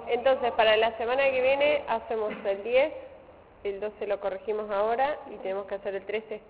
Entonces, para la semana que viene hacemos el 10, el 12 lo corregimos ahora y tenemos que hacer el 13.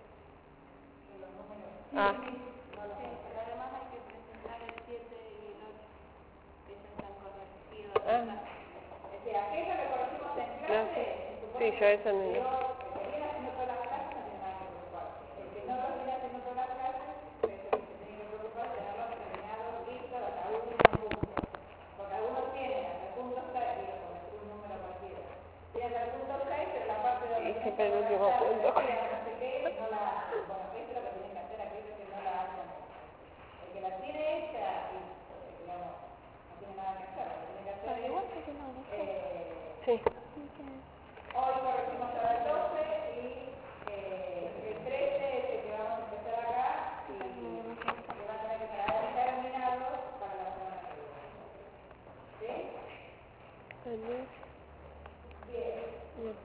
Ah. Pero además hay que presentar el 7 y el 8, que ya están corregidos. Ah. Es decir, aquello que corregimos en No, clase, sí, yo eso no. el que viene haciendo todas las clases no tiene nada que preocuparse. El que no lo viene haciendo todas las clases, es el que se tiene que preocupar de tenerlo terminado, listo, hasta el último punto. Porque algunos tienen hasta el punto 6, digo, por decir un número cualquiera. Tienen hasta el punto 6, pero la parte de Y siempre el último punto. no sé qué, no la hacen. Bueno, eso es lo que tienen que hacer aquellos que no la hacen. El que la tiene hecha, y, digamos, no tiene nada que hacer. Lo que tiene que hacer es... Igual que no, ¿no? Sí. Hoy corregimos ahora el 12 y el 13 es el que vamos a empezar acá y que va a tener que estar terminado para la semana que viene. ¿Sí? El 10 Bien. y el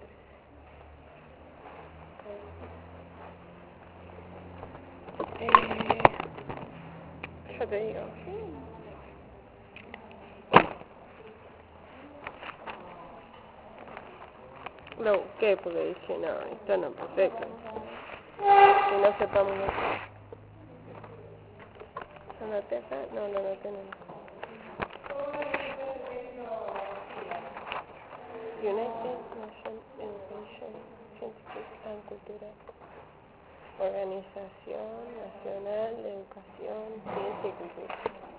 13. Yo te digo. Lo busqué porque dije, no, esto no es perfecto. Que no sepamos lo que... ¿Lo anoté acá? No, lo anoté no. United Nations Education, Scientific and Cultural. Organización Nacional de Educación, Ciencia y Cultura.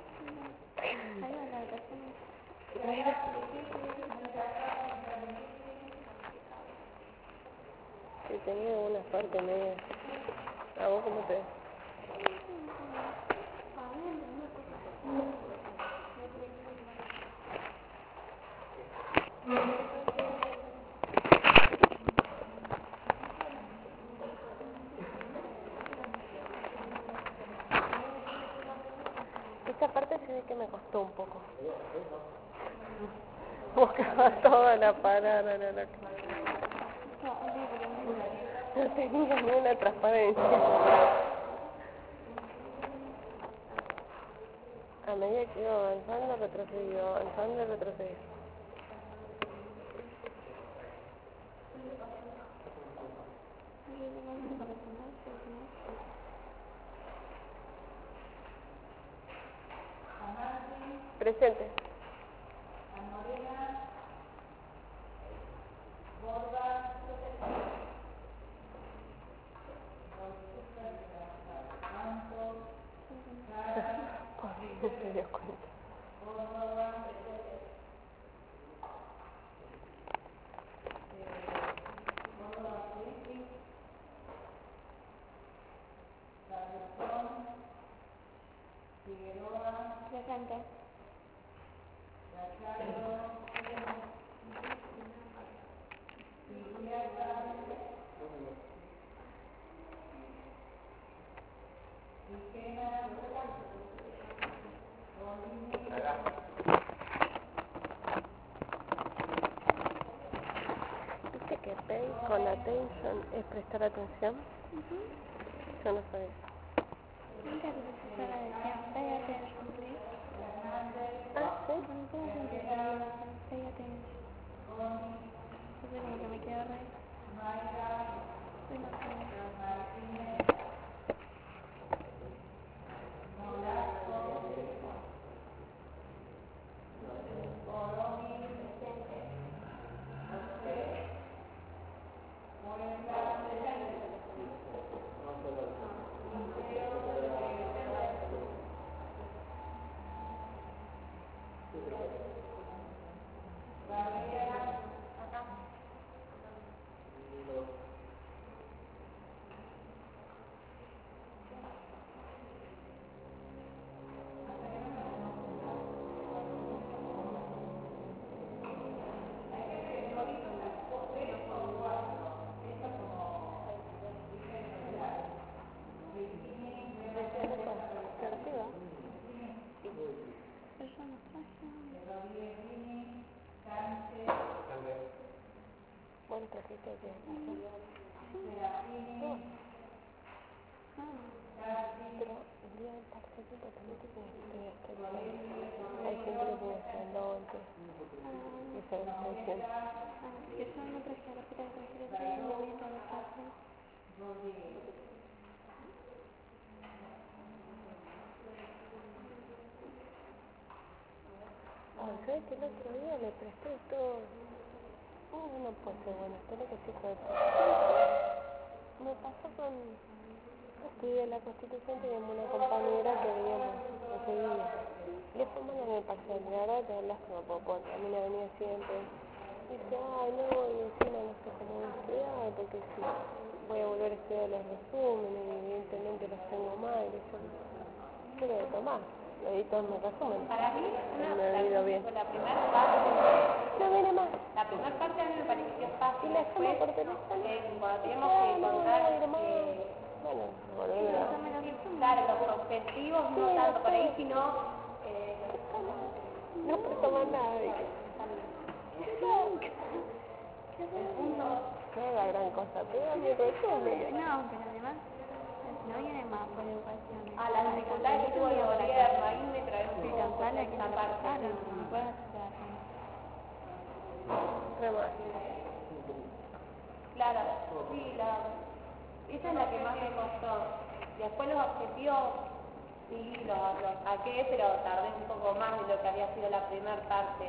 Sí, tenía una parte media. ¿A vos cómo te ves? Esta parte se ve que me costó un poco. Buscaba toda la palabra, no tenía ni una transparencia. A medida que iba avanzando, retrocedía. Presente. Morena, Borda, No se dio cuenta. Presente. ¿Viste que pay con attention es prestar atención? Yo no sabía. Ah, ¿sí? Buen trajito de pero el día del parcial de matemáticas hay gente que Lotte. Esa es la función. Que yo no traje la pita de traje de tres, me voy a traer café. ¿Sabes que el otro día le presté todo? No puede ser bueno, espero que sí puede ser. Me pasó con... Estudié la Constitución, teníamos una compañera que veíamos ese día. Le fue mal en el parcial, la verdad te das lástima por a mí me venía siempre. Dice, ay no, y encima no sé cómo voy a estudiar, porque si voy a volver a estudiar los resúmenes, y evidentemente los tengo mal, y yo lo de tomar, lo di todo en mi resumen. Para mí, me ha ido bien. la primera parte, No viene más. la primera parte a mí me pareció fácil. Y la Después, llamo por teléfono. cuando teníamos que contar, bueno, volvemos. claro, los objetivos, no tanto por ahí, sino... No presto más nada. No es la gran cosa, pero mi resumen. No, pero además no viene más por educación. La dificultad que tuvo el gobierno, ahí me trae un poco Cantarla que esta no parte. pasaron, no puedes hacer. Claro, sí, esa es la que más me costó. Después los objetivos, sí, los saqué, pero tardé un poco más de lo que había sido la primera parte.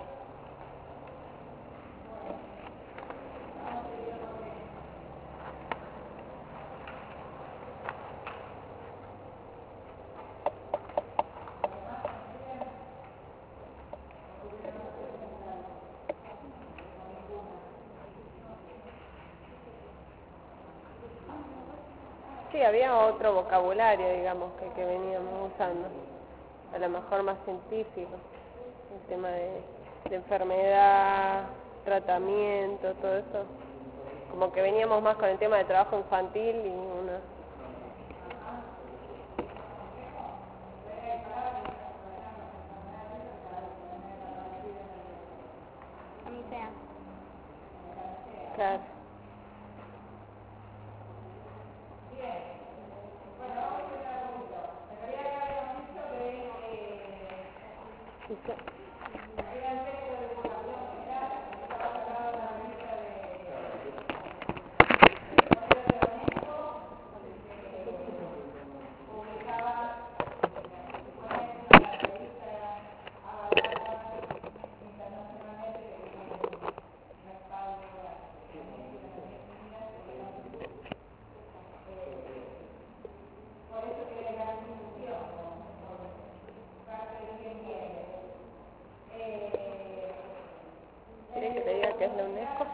Sí, había otro vocabulario, digamos, que veníamos usando, a lo mejor más científico, el tema de enfermedad, tratamiento, todo eso, como que veníamos más con el tema de trabajo infantil y una... A mí sea. Claro. ¿Quieren que te diga qué es la UNESCO?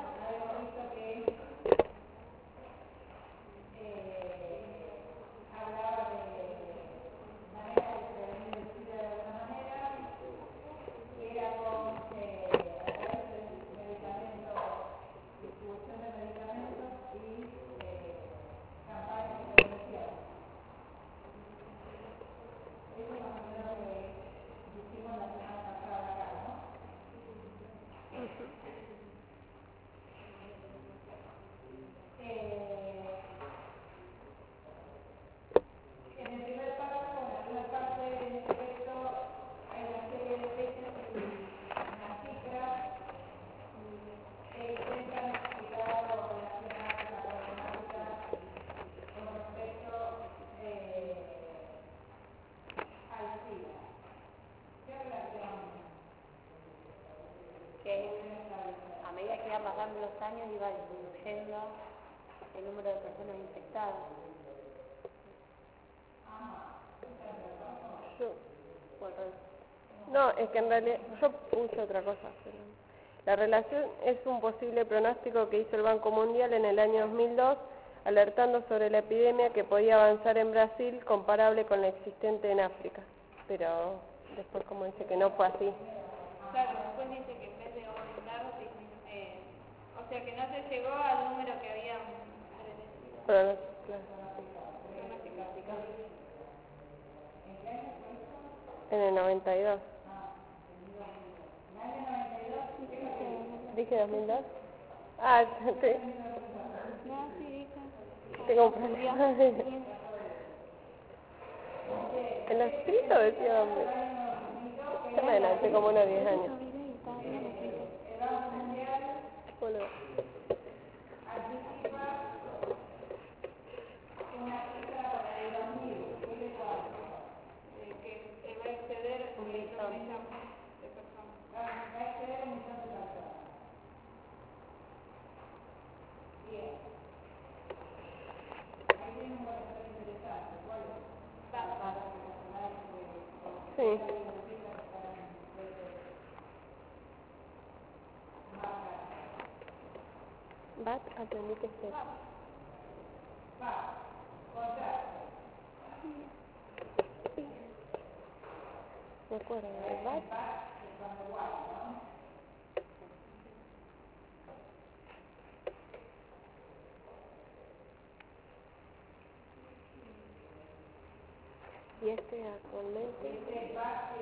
Que a medida que iban pasando los años iba disminuyendo el número de personas infectadas. No, es que en realidad yo puse otra cosa. Pero la relación es un posible pronóstico que hizo el Banco Mundial en el año 2002, alertando sobre la epidemia que podía avanzar en Brasil comparable con la existente en África. Pero después como dice que no fue así. Claro, después dice que en vez de aumentar, o sea que no se llegó al número que habían Pero, claro. En el 92. ¿Dije 2002? Ah, sí. No, sí, dijo. Tengo un problema. En lo escrito decía 2000. Bueno, hace como unos 10 años. El Banco Mundial Boludo. anticipa una cifra para el 2000, ¿qué le pasa? Que se va a exceder Un el millón. millón de personas. Va a exceder 1 millón de personas. Bien. Ahí tiene un valor interesante. ¿Cuál es? Sí. Bat, aprendí que es. Me acuerdo del bat. Y este actualmente.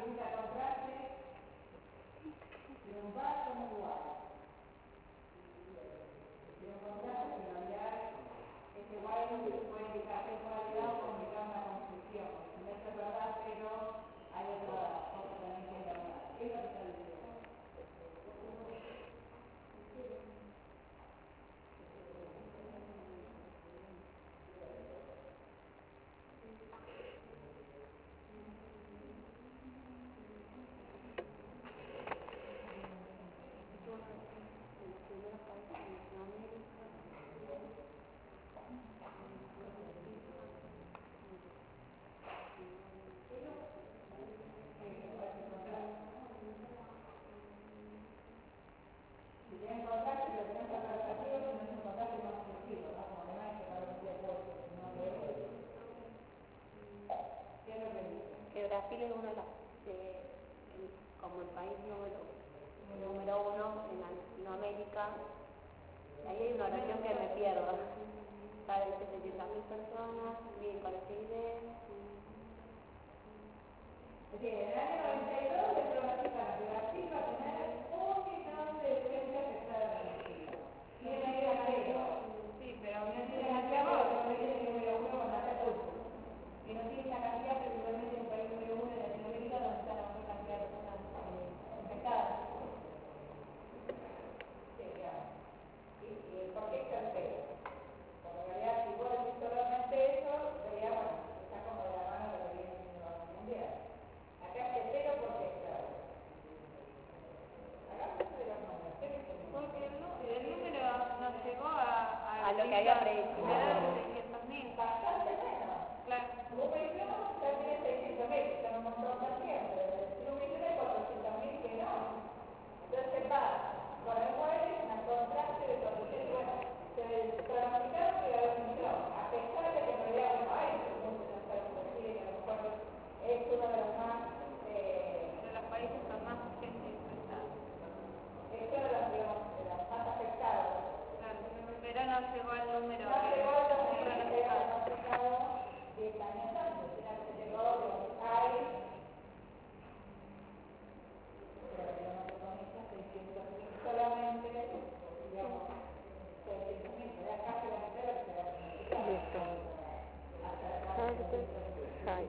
Que Brasil es uno de los, como el país número uno en Latinoamérica. Ahí hay una oración que me pierdo. Para 700.000 personas, viven con acidez. En el año 92 se pronostican que Brasil va a tener 1 millón de licencias que están reconocidas. Tiene que ir a cero. Sí, pero aún No así tiene no cantidad llegó. porque no tiene número uno con la adultos. Y no tiene esa cantidad principalmente en un país número uno en Latinoamérica donde está la mayor cantidad de personas infectadas. Sí, claro. ¿Y por qué está cero? Porque en realidad si vos decís solamente eso, sería bueno, está como de la mano de lo que viene siendo el Banco Mundial. Acá es cero porque claro. Hagamos de los números. ¿Qué me tenemos? Porque el número nos llegó a lo que había predicho. alrededor de 600.000. Bastante menos. Claro. 1 millón también 600.000, son un montón también, pero de 1 millón hay 400.000 que no. Entonces va, con el cual es una contraste de 400, bueno, se pronosticaron que iba a haber 1 millón, a pesar de que en realidad no hay muchos enfermos de Chile, que a lo mejor es uno de los más, De los países con más gente infectada. es uno de los, digamos, de los más afectados. Claro. Pero no llegó al número No llegó a los que que se había pronosticado 10 años antes, sino que se llegó, digamos, hay solamente, digamos, 600.000, pero es casi la mitad de lo que se había pronosticado. Listo. Ay.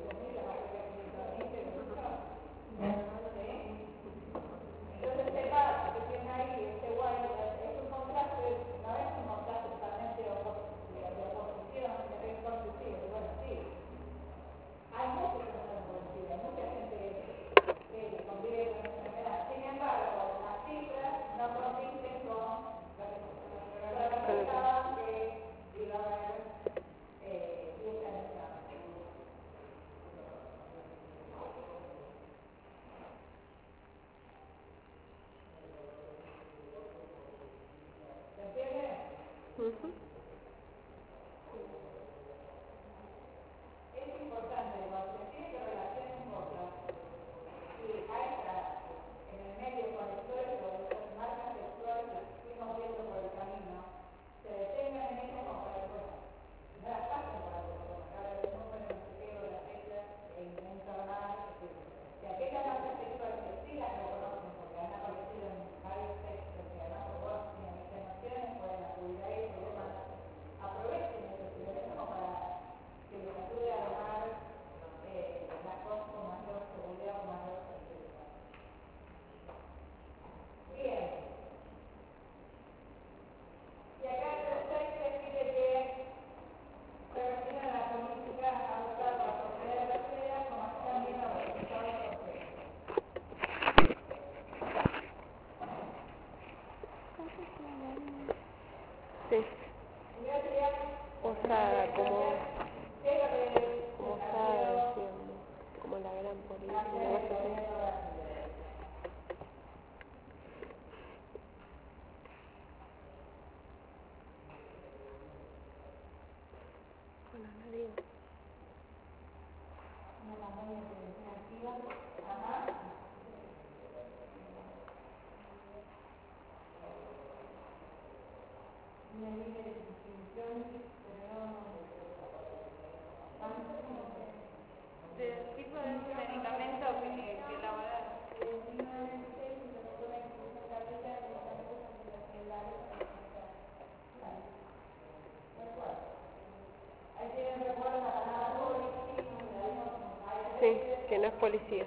Entonces este paso que tiene ahí, este guay, es un contraste, no es un contraste totalmente de oposición, que es constructivo, y bueno, sí, hay muchos que no son positivos, hay mucha gente que convive con esta enfermedad. Sin embargo, las cifras no compiten con lo que pronosticaban que iba a haber 10 años antes. ¿Se entiende? Ujú. Es importante, porque tiene que relacionar un poco. Y ahí está, en el medio conectores o esas marcas textuales las fuimos viendo por el camino, se detengan en ellas como para que, bueno, no las pasen por la persona, cada vez número, no sé qué, o las fechas, e informar, etc. Y aquellas marcas textuales que sí las reconocen porque han aparecido en varios textos que además por vos tienen informaciones, pueden acudir a eso y demás, es policía.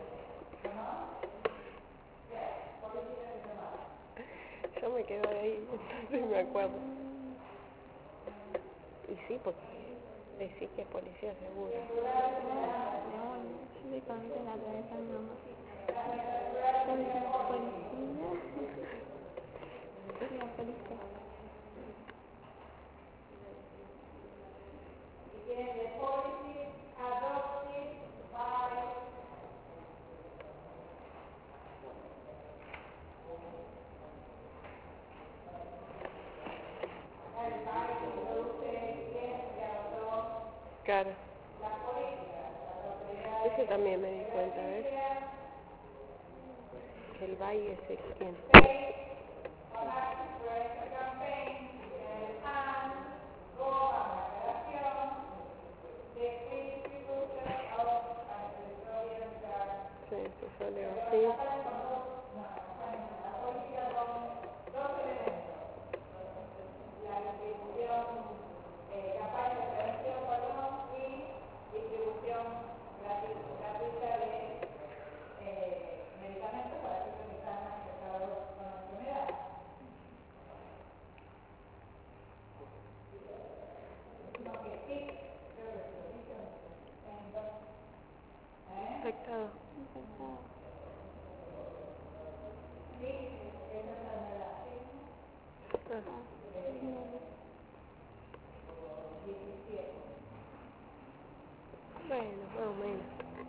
Yo me quedo ahí, entonces me acuerdo. Y sí, porque decís que es policía seguro. No, yo le conté la otra vez a mi mamá. Policía. Sí, la policía. Claro. Eso también me di cuenta, ¿ves? Que el valle es el quien. Sí, eso sale así. Infectado. Bueno, más o menos.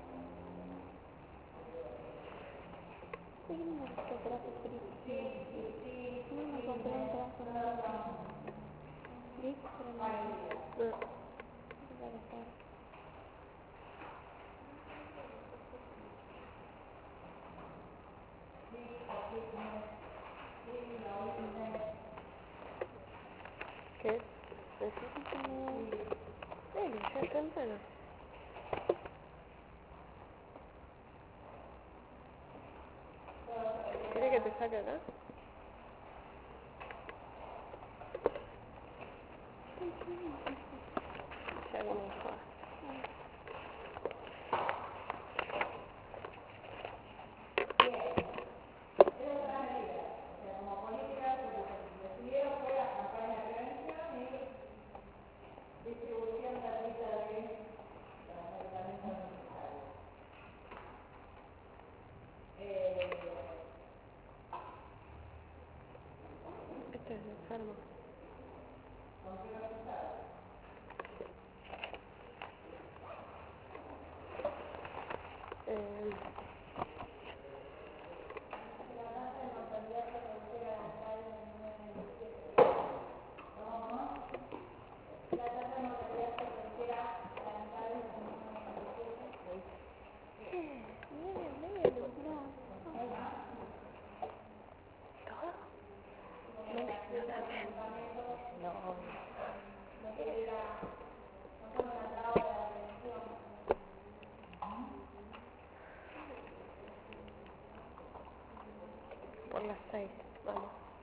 ¿Por qué no me gustó traje frío? No me compré un traje nuevo. ¿Viste? Pero no. No. Para estar. ¿Qué? ¿Eso? Bueno, ya es temprano. ¿Quieres que te saque acá? Ya viene el juego. Este es enfermo. Por las 6, vamos.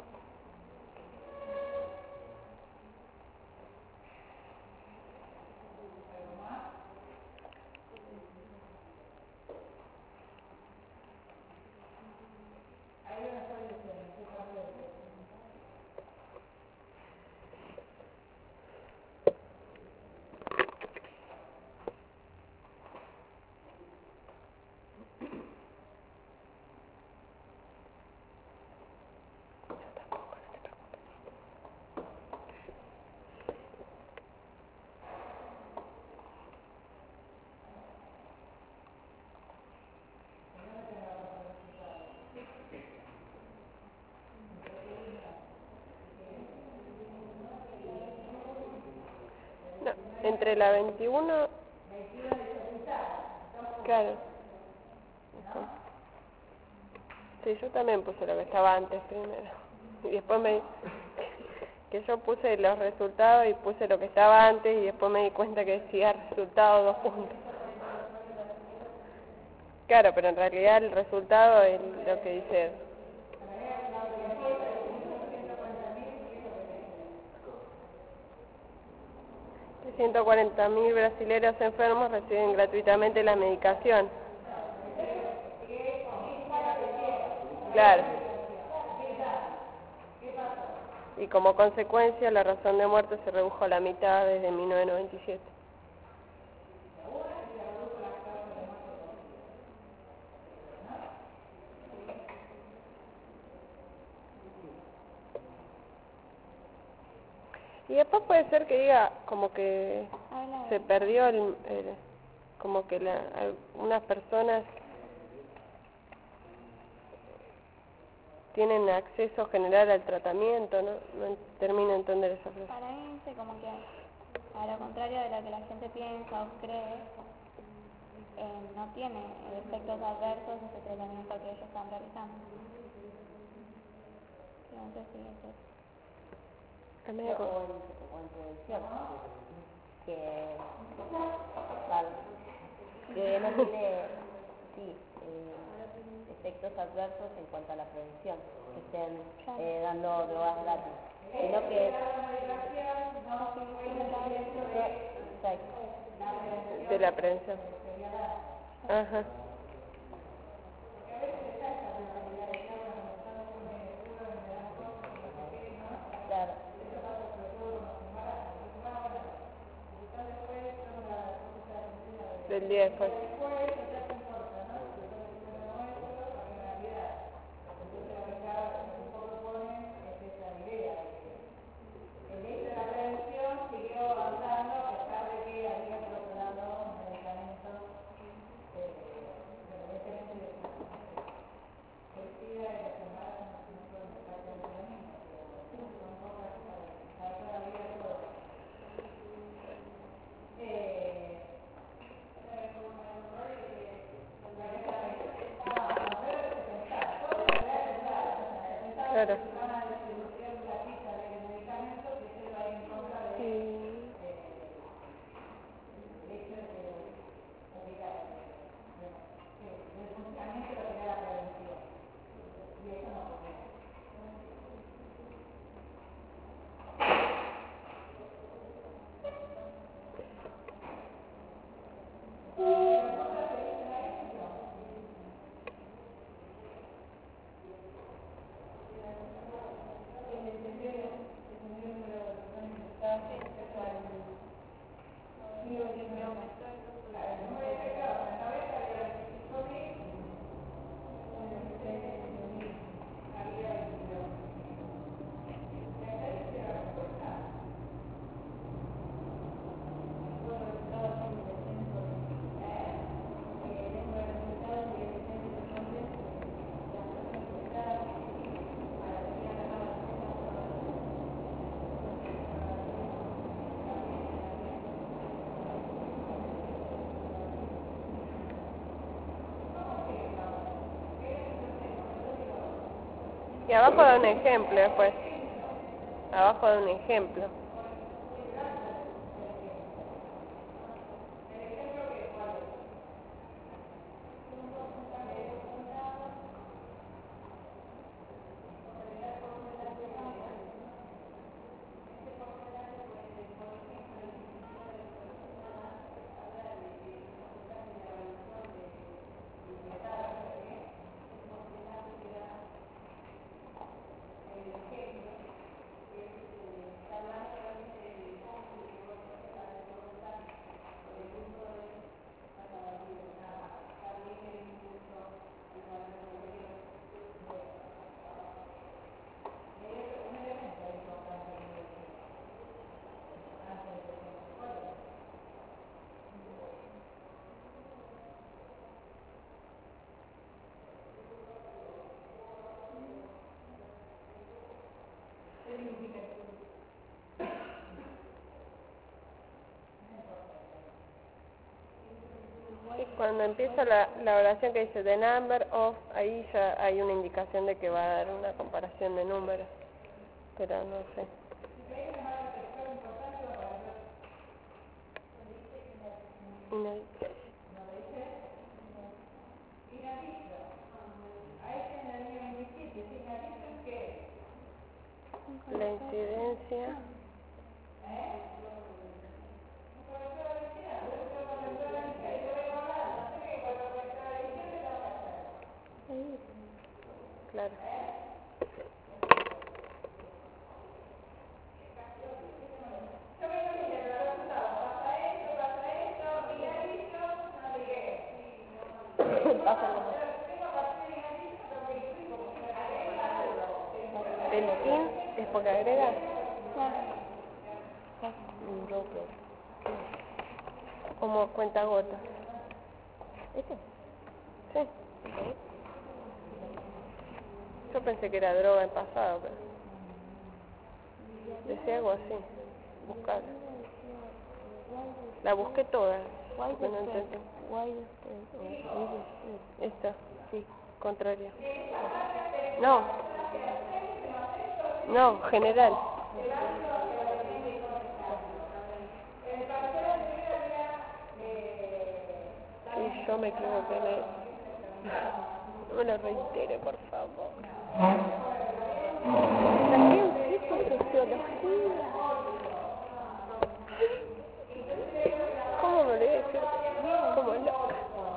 No, entre la 21... Claro. Sí, yo también puse lo que estaba antes primero. Y después que yo puse los resultados y puse lo que estaba antes y después me di cuenta que decía resultado 2 puntos. Claro, pero en realidad el resultado es lo que dice... 140.000 brasileños enfermos reciben gratuitamente la medicación. Claro. Y como consecuencia, la razón de muerte se redujo a la mitad desde 1997. Y después puede ser que diga como que se perdió como que algunas personas tienen acceso general al tratamiento, ¿no? No termino de entender esa frase. Para mí dice como que, a lo contrario de lo que la gente piensa o cree, no tiene efectos adversos ese tratamiento que ellos están realizando. Que no sé si eso es. Es medio como- o en prevención, que, claro, que no tiene, sí, efectos adversos en cuanto a la prevención, que estén dando drogas gratis, sino que exacto. de la prevención. Ajá. Claro. Del día después. Claro. Y abajo da un ejemplo después. Abajo da un ejemplo. Cuando empieza la oración que dice the number of, ahí ya hay una indicación de que va a dar una comparación de números, pero no sé. La incidencia. Claro. ¿El pin es porque agrega? Un broker. Como cuentagotas. ¿Este? Sí. Yo pensé que era droga en pasado, pero decía algo así. Buscar. La busqué toda. porque no entendí. Esta. Sí. Contraria. No. No, general. Y yo me equivoqué en él. No me lo reitere, por favor. Saqué un tipo de sociología. ¿Cómo me lo voy a decir? Como loca.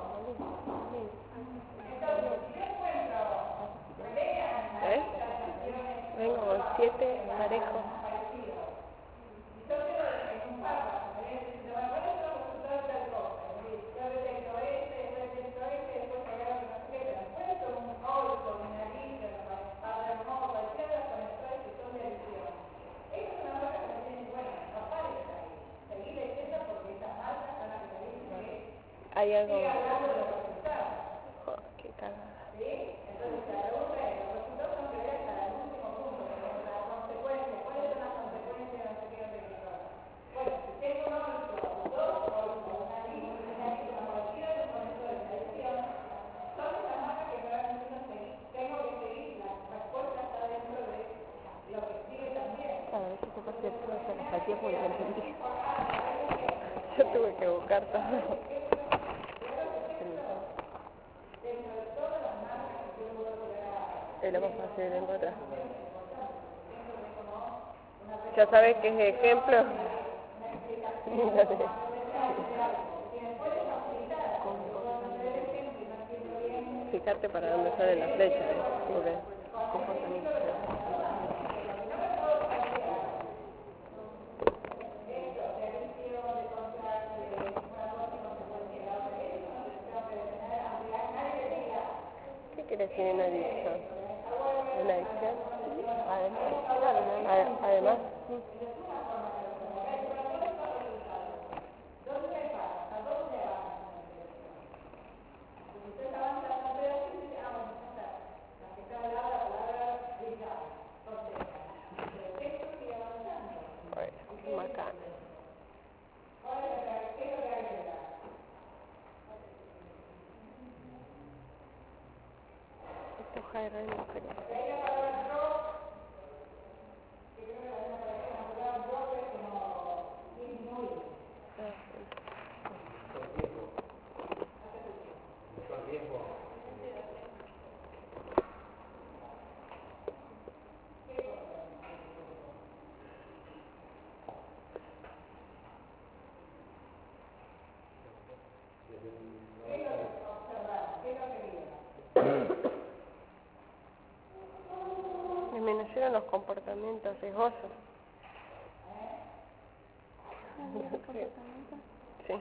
¿Eh? Vengo con 7 parejos. Hay algo. Oh, qué cagada. Claro, eso te pasé toda esa empatía porque no entendí. Yo tuve que buscar todo. Es lo más fácil de encontrar. ¿Ya sabes qué es ejemplo? Fíjate para dónde sale la flecha, porque Comportamiento. ¿qué quiere decir una adicción? ¿Una adicción? Además, bueno, bacana. Esto es high range, pero... Disminuyeron los comportamientos riesgosos. Sí.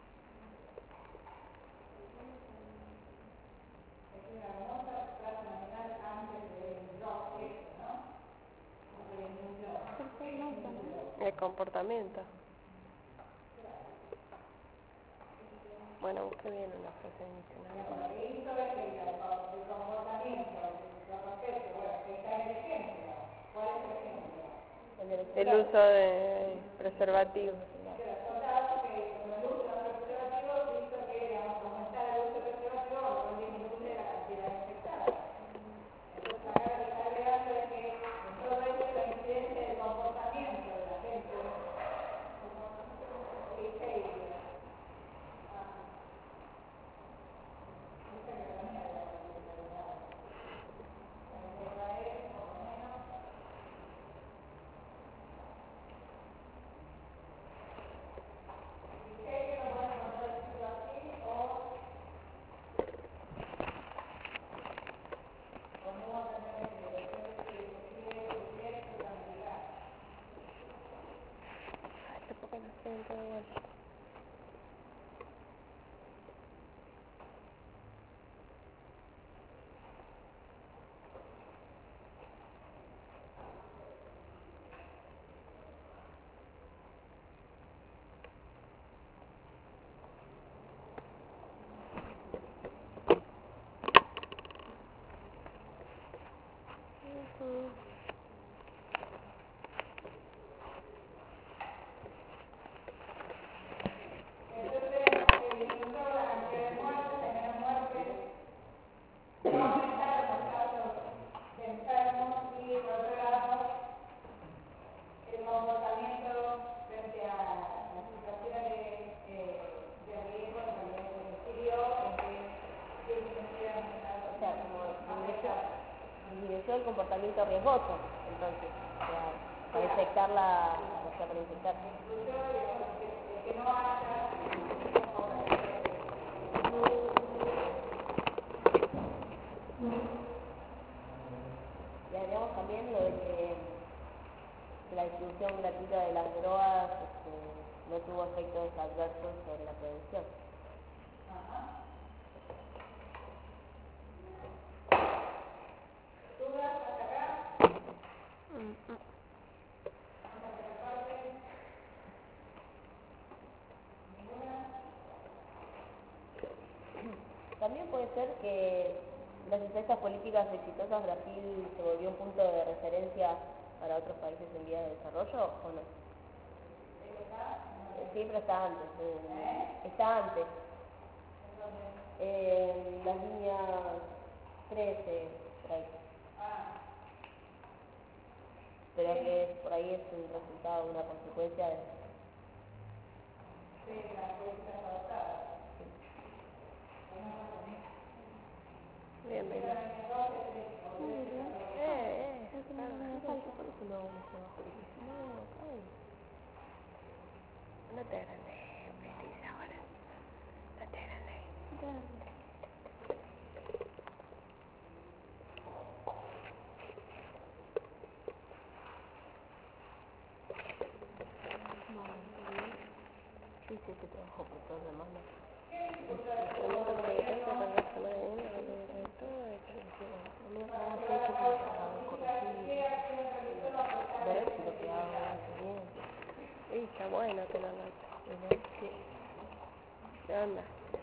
El comportamiento. Bueno, busqué bien una frase adicional. El uso de preservativos. tratamiento de vuelta. Ujú. El comportamiento frente a las situaciones de riesgo también se decidió en que O sea, como disminuyó el comportamiento riesgoso, entonces, o sea, para infectar para infectar. que no haya Y agregamos también lo de que la distribución gratuita de las drogas no tuvo efectos adversos sobre la prevención. También puede ser que gracias a estas políticas exitosas Brasil se volvió un punto de referencia para otros países en vías de desarrollo, ¿o no? Siempre está antes. Está antes. Las líneas 13, por ahí. Pero que por ahí es un resultado, una consecuencia de... Bien, bien. Por eso no vamos abajo. No, ay. No te agrandes, precisa ahora. No te agrandes. Hice ese trabajo por todos los demás. Ver si lo que hago hace bien. Y está bueno que lo hagas. Sí. ¿Qué onda?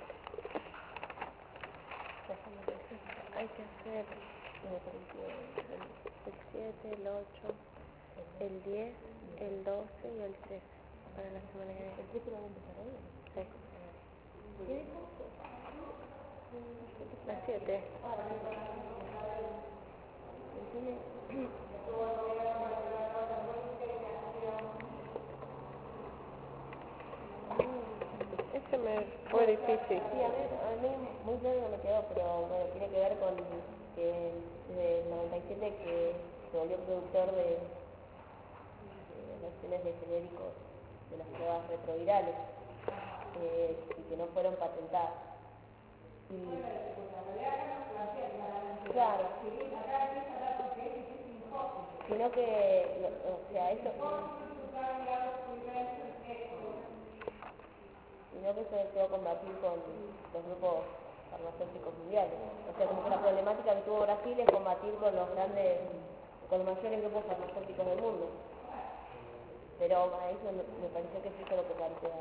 Hay que hacer el 7, el 8, el 10, el 12 y el 13 para la semana que viene. ¿El 13 lo van a empezar hoy? Sí. ¿Qué dijo? Las 7. Ese me fue difícil. Sí, a mí muy claro no me quedó, pero bueno, tiene que ver con que desde el 97 que se volvió productor de versiones de genéricos de las pruebas retrovirales y que no fueron patentadas. Claro, sino que, o sea, eso... Sino que se puede combatir con los grupos farmacéuticos mundiales. O sea, como que la problemática que tuvo Brasil es combatir con los mayores grupos farmacéuticos del mundo. Pero a eso me pareció que sí se lo que plantea.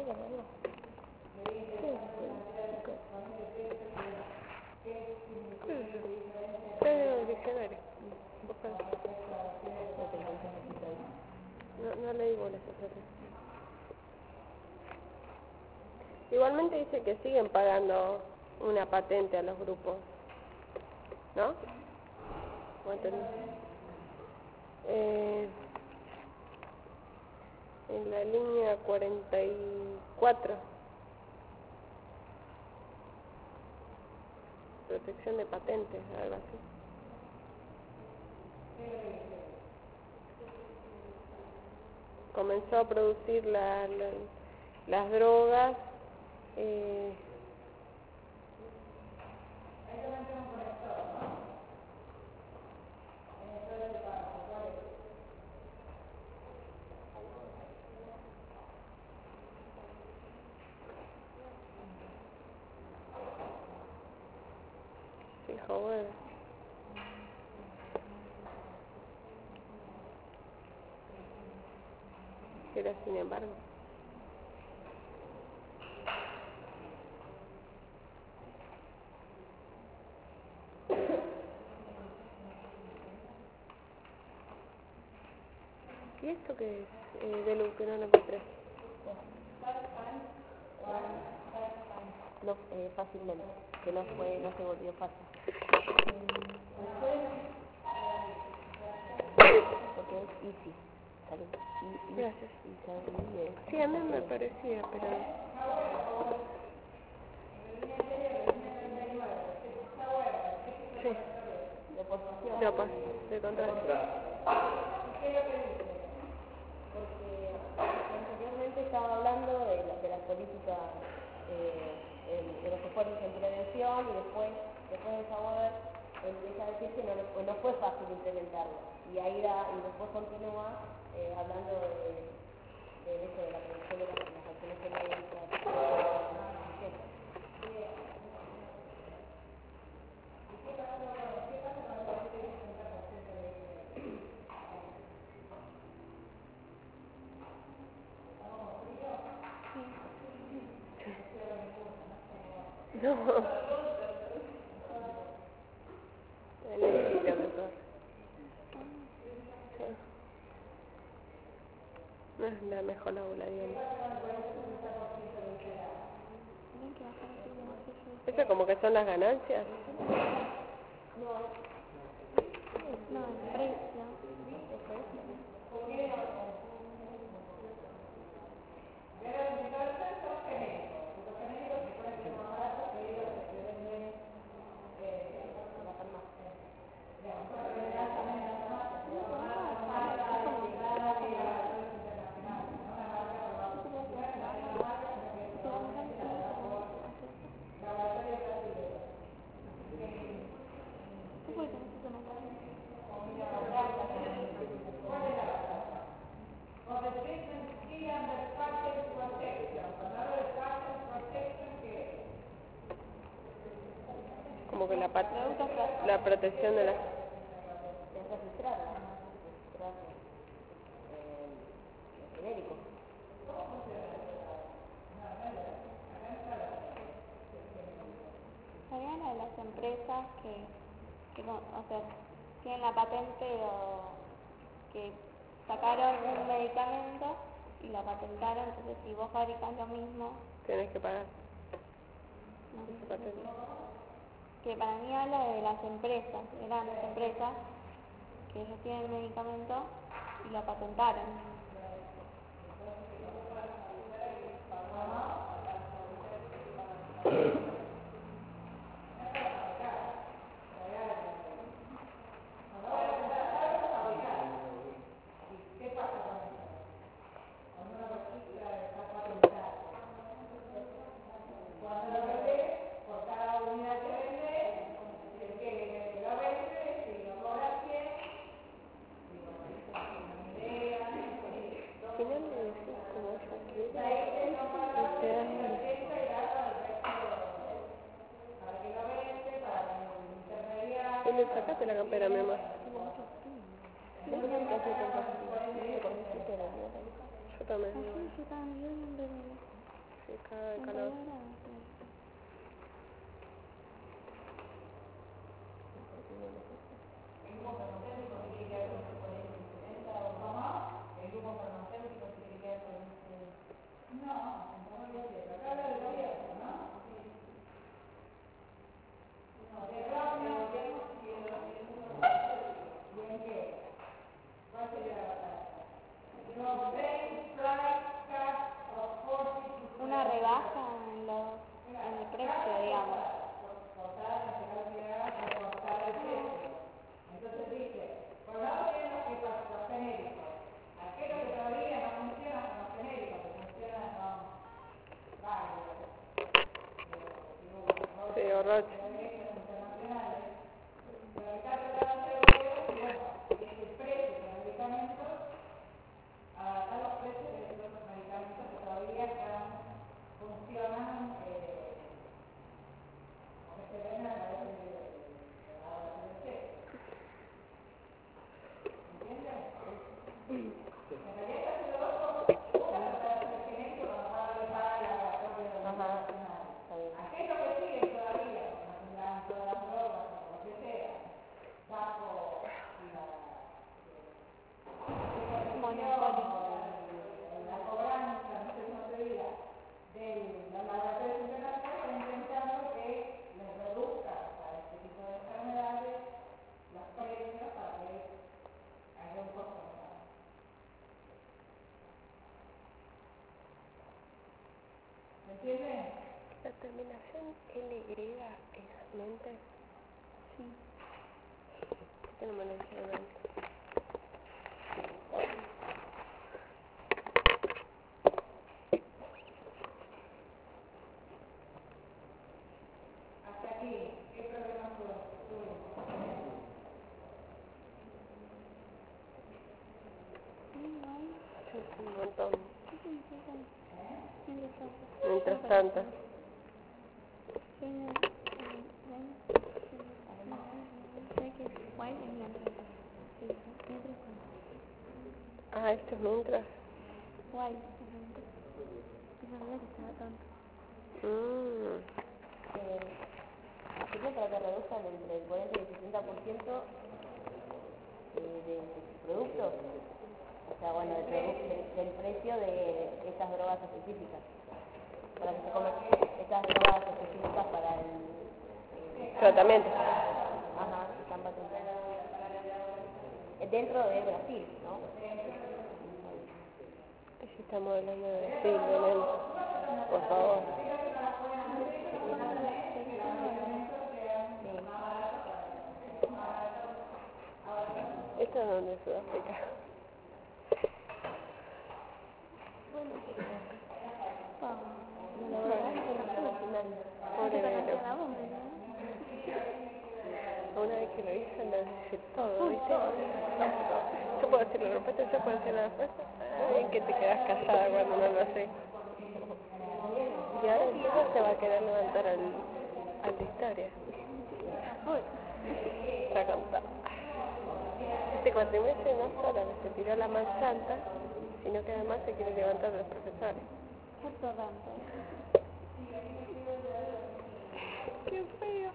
que verlo. ¿Qué es esto, chicos? ¿Qué es eso? Está en el diccionario. Búscalo. No leí bolas esa vez. Igualmente dice que siguen pagando una patente a los grupos, ¿no? En la línea 44, protección de patentes, algo así. Comenzó a producir las drogas. Sí, joder. Pero sin embargo. ¿Y esto qué es? De lo que no lo encontré. No, fácilmente, que no se volvió fácil. Porque es easy. Gracias. Y sí, a mí me parecía, pero... Sí. de posición. No, pues, de contrario. Porque anteriormente estaba hablando de las políticas de los esfuerzos en prevención y después de esa web empieza a decir que no fue fácil implementarlo. Y ahí y después continúa hablando de eso, de la prevención de las acciones genéricas. No. Eléctrica mejor. Sí. No es la mejor la volación. Eso como que son las ganancias. No, el precio. Como que la protección de las... Es registrar genérico. Serían de las empresas que o sea, tienen la patente o que sacaron un medicamento y la patentaron, entonces si vos fabricas lo mismo, Tenés que pagar. no sé Esa si patente. que para mí habla de las empresas, grandes empresas, que ellos tienen el medicamento y lo patentaron. Al final le decís como ella quiere y te dan y le sacaste la campera, mi amor. Yo no sé qué hacer con pastillas. Por mi chiste de la vida. Yo también. Así yo también, yo bien bebé. rebaja en el precio, digamos. Entonces dice, por un lado tienen los genéricos, aquellos que todavía no funcionan con los genéricos, que funcionan con varios, Sí, Orochi. internacionales, pero el caso de los europeos, bueno, es el precio de los medicamentos, adaptar los precios de estos medicamentos que todavía funcionan, o que se ven a través de la OMC. ¿Entiendes? En realidad está haciendo dos cosas. Una es tratar de hacer genérico para no pagar la laboratorio nacional. Aquellos que siguen todavía, que no tendrán todas las drogas o lo que sea, bajo la cobranza, no sé cómo se diga, de los laboratorios internacionales, están intentando que les reduzca a este tipo de enfermedades los precios para que haya un costo menor. ¿Me entienden? La terminación LY es mente. Sí. ¿Por qué no me lo dijeron antes? Hasta aquí, ¿qué problemas tuvimos? Un montón. ¿Qué significa? Mientras tanto. Ah, esto es mientras. Guay. No sabía que estaba tonto. Sirve para que reduzcan entre el 40 y el 60% de sus productos. O sea, bueno, del precio de estas drogas específicas. Para que se coman estas drogas específicas para el Tratamiento. Ajá, están patentadas. Dentro de Brasil, ¿no? Si estamos hablando de Brasil, momento. Por favor. Esto es donde Sudáfrica. Pobre Velo. Una vez que lo hice, lo dice todo, ¿viste? Yo puedo decir la respuesta, yo puedo decir la respuesta. Bien que te quedas callada cuando no lo haces. Y ahora encima se va a querer levantar al de historia. Ya contá. Este cuatrimestre no solo se tiró la más alta, sino que además se quiere levantar a los profesores. ¡Qué feo!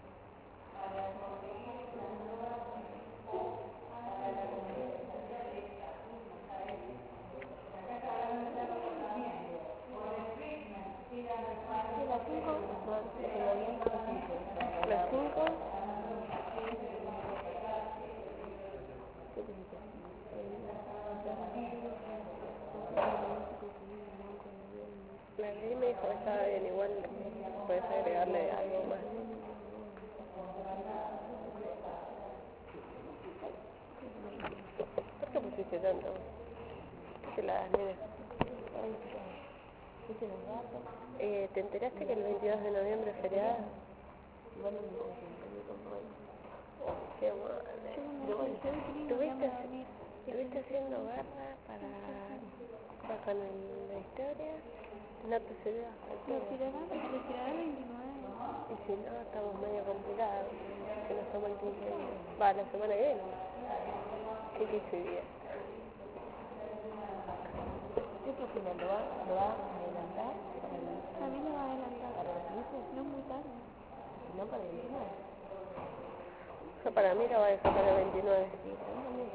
Las 5. La ley me dijo que estaba bien, igual puedes agregarle algo más. ¿Por qué pusiste tanto? ¿Qué te la das, nena? ¿Te enteraste que el 22 de noviembre es feriado? Qué mal. ¿Estuviste haciendo garra para con la historia? No te sirvió. Lo tirarán el 29. Y si no, estamos medio complicados. Que nos toma el 15 días. Va, la semana que viene. ¿Qué 15 días? ¿Qué opina? ¿Lo va a adelantar? A mí me va a adelantar. ¿Para los 15? No muy tarde. No, para el 29. Yo para mí lo voy a dejar para el 29. Sí, también.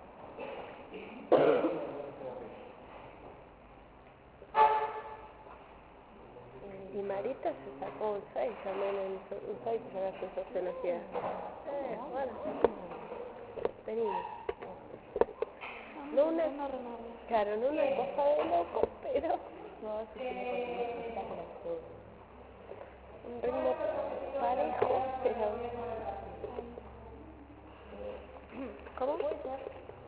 Y Marita se sacó un 6 también, un 6 se sacaste en sociología. Bueno. Venimos. No una, claro, no una cosa de loco, pero... No, si tiene un ritmo parejo, pero... ¿Cómo? Puede ser,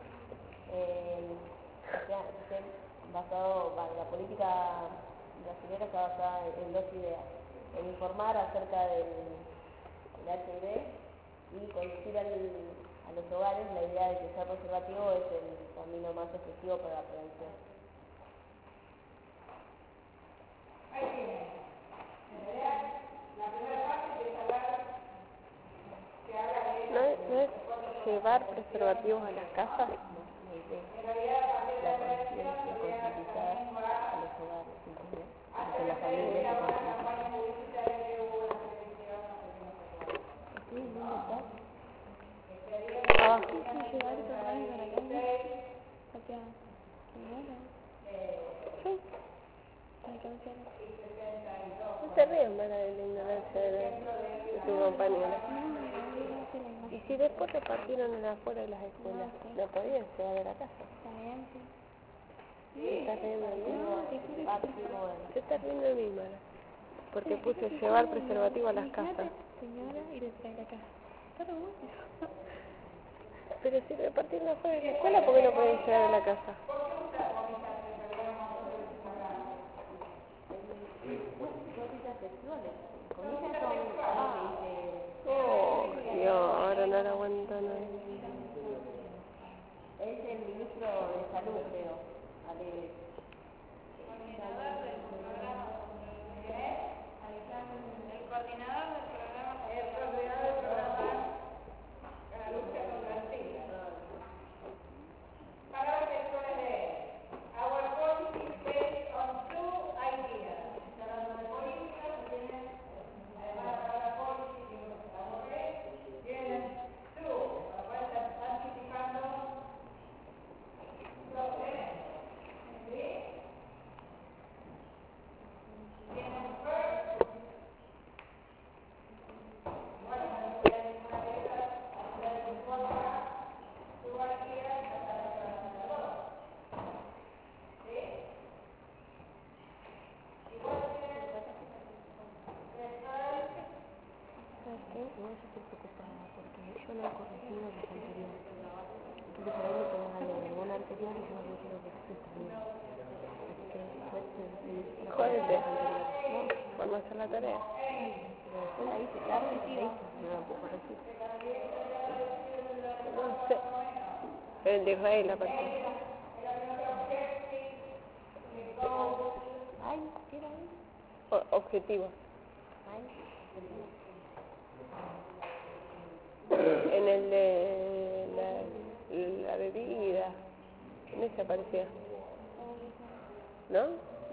o sea, la política brasileña está basada en dos ideas: en informar acerca del HIV y conducir a los hogares la idea de que usar preservativo es el camino más efectivo para la prevención. Ahí tienen. En realidad, la primera parte es hablar, que habla de... ¿No es llevar preservativos a las casas? En realidad, a partir de la prevención, Concientizar a los hogares, ¿entendés? hace Que las familias una se buena conciencien. campaña publicitaria que hubo en la televisión hace unos años. ¿Sí? ¿Dónde está? Ah, Llevar esos rayos para acá, ¿no? O sea, primero, sí. para que usted... No se rían para de la ignorancia de tu compañero. Y si después repartieron en afuera de las escuelas, ¿lo podían llevar a la casa? También, sí. ¿Se está riendo de mí? No, te juro que... Se está riendo de mí, Mara. Porque puse llevar preservativo a las casas. Señora, y le trae la casa. Está re bueno. Pero si repartieron afuera de la escuela, ¿por qué no pueden llevar a la casa? Gotitas sexuales. Comillas son algo que dice... Oh, Dios, ahora no la aguanto nada. Es el ministro de Salud, creo. Alegre. Palabras textuales de él. Our policy is based on two ideas. Está hablando de política, tienen, además la palabra policy, que no sabemos qué es, tienen two, con lo cual está anticipando dos elementos. ¿Sí? Tienen first, bueno, no necesitan ninguna de esas, hacer en contra, two ideas, hasta la dos. ¿Sí? Igual tienen ¿Sabes qué? Igual yo estoy preocupada porque yo no he corregido los anteriores. Entonces por ahí me ponen algo de algún anterior y yo no quiero que exista bien. Así que después jódete. No, vamos a hacer la tarea. Pero después la hice tarde y listo, no la puedo corregir. No sé. El de Israel, aparte. Ay, ¿qué era ahí? Objetivos. Ay, En el de la bebida. En ese aparecía. ¿No?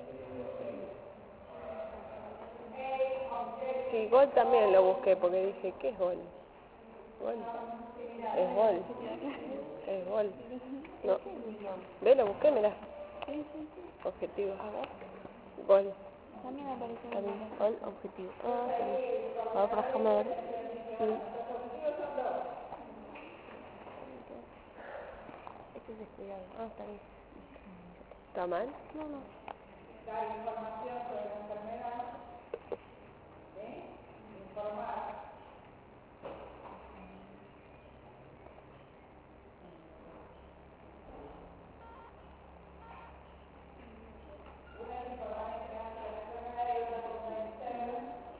Sí, gol también lo busqué porque dije, ¿qué es gol? Gol. Es gol. Es gol. No. Ve, lo busqué, mirá. Objetivo. Gol. También apareció Está en bien. Gol, objetivo. Ah, está bien. Ahora déjame ver. Este es estudiado. Ah, está bien. ¿Está mal? No, no. dar información sobre la enfermedad, ¿sí? Informar. Una es informar en general sobre la enfermedad y otra convencer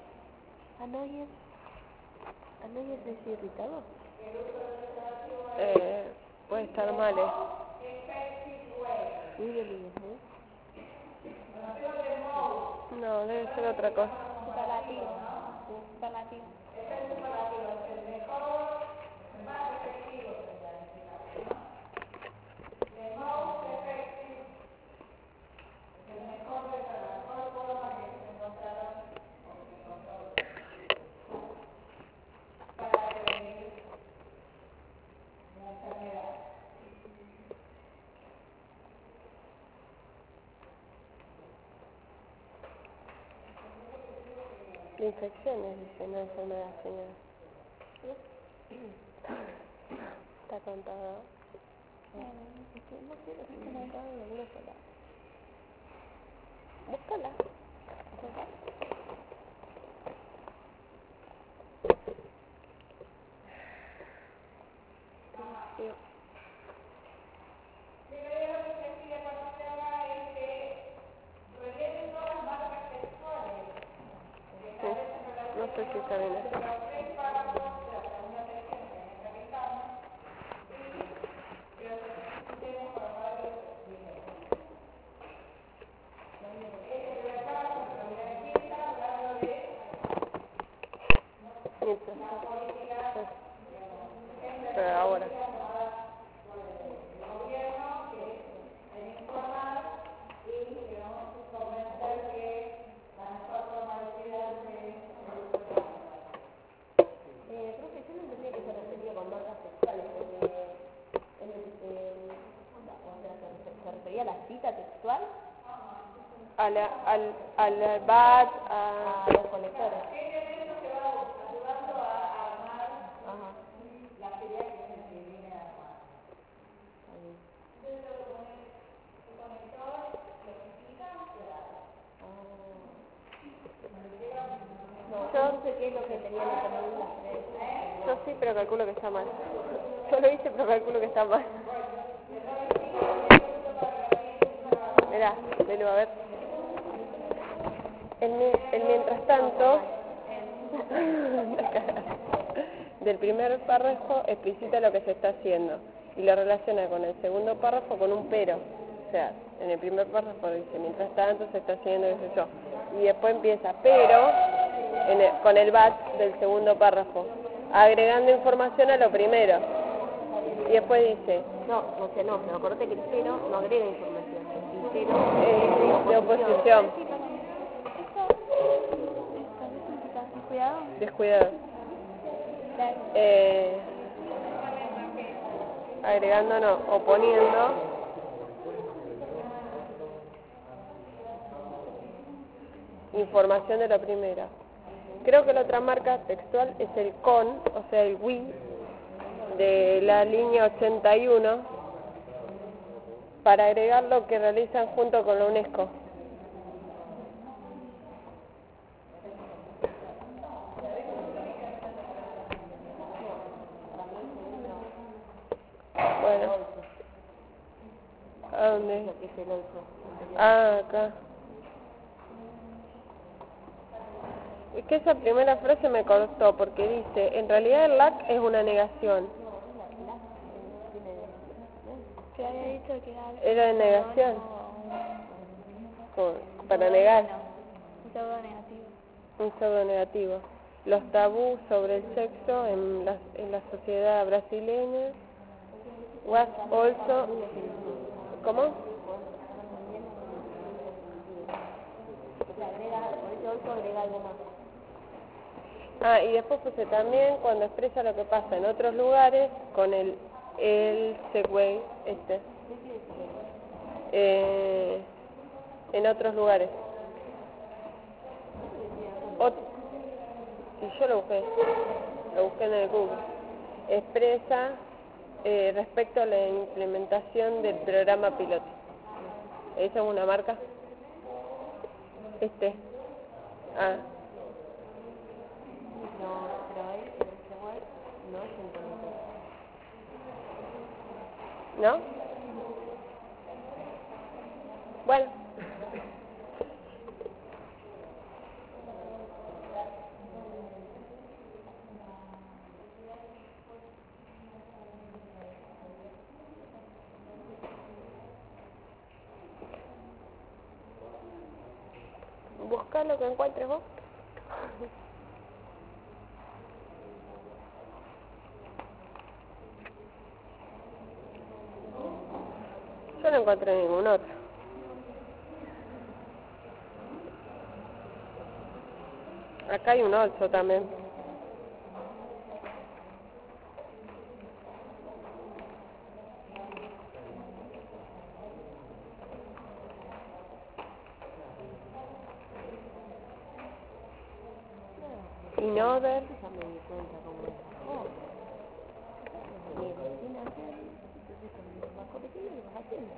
¿Anoyer es irritado? que el uso del preservativo Puede estar mal, effective way. Muy delirio, ¿eh? Conocido de most, No, debe ser otra cosa. Superlativo. Superlativo. es el superlativo, es el mejor, el más efectivo sería en este caso, ¿no? The most effective es el mejor de la mejor forma que se encontraron o que se encontró para prevenir una enfermedad. La infecciones, dice, no enfermedad, señora. Está contado. No sé, está contado en alguna sola. Búscala. sé si está bien eso. Pero ahora. Creo que yo no entendía que se refería con marcas textuales, porque o sea, se refería a la cita textual, Al BAT, a los conectores. Ajá. No sé qué es lo que tenían en común las tres. yo sí, pero calculo que está mal. Yo lo hice, pero calculo que está mal. Mirá, velo a ver. El mientras tanto del primer párrafo explicita lo que se está haciendo y lo relaciona con el segundo párrafo con un pero. O sea, en el primer párrafo dice, mientras tanto se está haciendo, qué sé yo. Y después empieza, pero, con el BAT del segundo párrafo, agregando información a lo primero. Y después dice, No, pero acordate que el pero no agrega información. El pero de oposición. Cuidado. Descuidado. Agregando, no, oponiendo. Información de la primera. Creo que la otra marca textual es el con, o sea, el we, de la línea 81, para agregar lo que realizan junto con la UNESCO. Bueno. ¿A dónde? Ah, acá. Es que esa primera frase me cortó porque dice, en realidad el lac es una negación. Que había dicho que Era de negación. Para negar. un pseudo negativo. Un pseudo negativo. Los tabús sobre el sexo en la sociedad brasileña. Was also... ¿Cómo? Por eso agrega algo más. Ah, y después puse también cuando expresa lo que pasa en otros lugares con el segue, en otros lugares. Y yo lo busqué en el Google. Expresa respecto a la implementación del programa piloto. ¿Esa es una marca? Ah, No, pero él, ese web no es un conector. ¿no? Bueno. Busca lo que encuentres vos. Yo no encontré ningún otro. Acá hay un 8 también. Inother. Ya me di cuenta cómo es. Sin hacer, entonces cuando lo vas corrigiendo lo vas haciendo.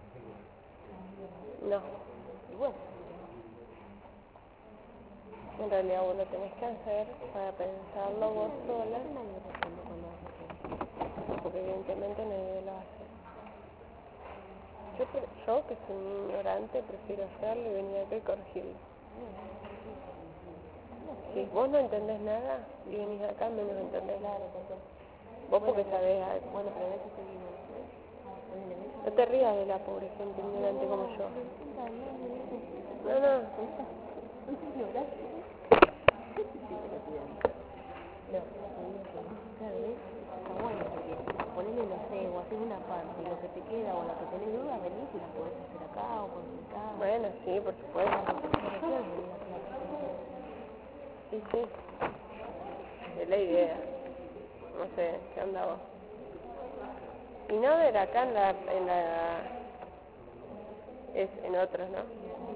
No. Y bueno, En realidad vos lo tenés que hacer para pensarlo vos sola, nadie lo haciendo cuando vas a hacer. porque evidentemente nadie lo hace. Yo que soy un ignorante, prefiero hacerlo y venir acá y corregirlo. Si vos no entendés nada y venís acá, menos entendés. Claro, Vos porque sabés algo. bueno, pero a veces seguimos. No te rías de la pobre gente ignorante como yo. No. No, claro, ¿ves? Está bueno porque ponele, no sé, o haces una parte y lo que te queda o la que tenés dudas, venís y la podés hacer acá o consultar. Bueno, sí, por supuesto. Sí. Es la idea. No sé, ¿qué onda vos? Y no ver acá es en otros, ¿no?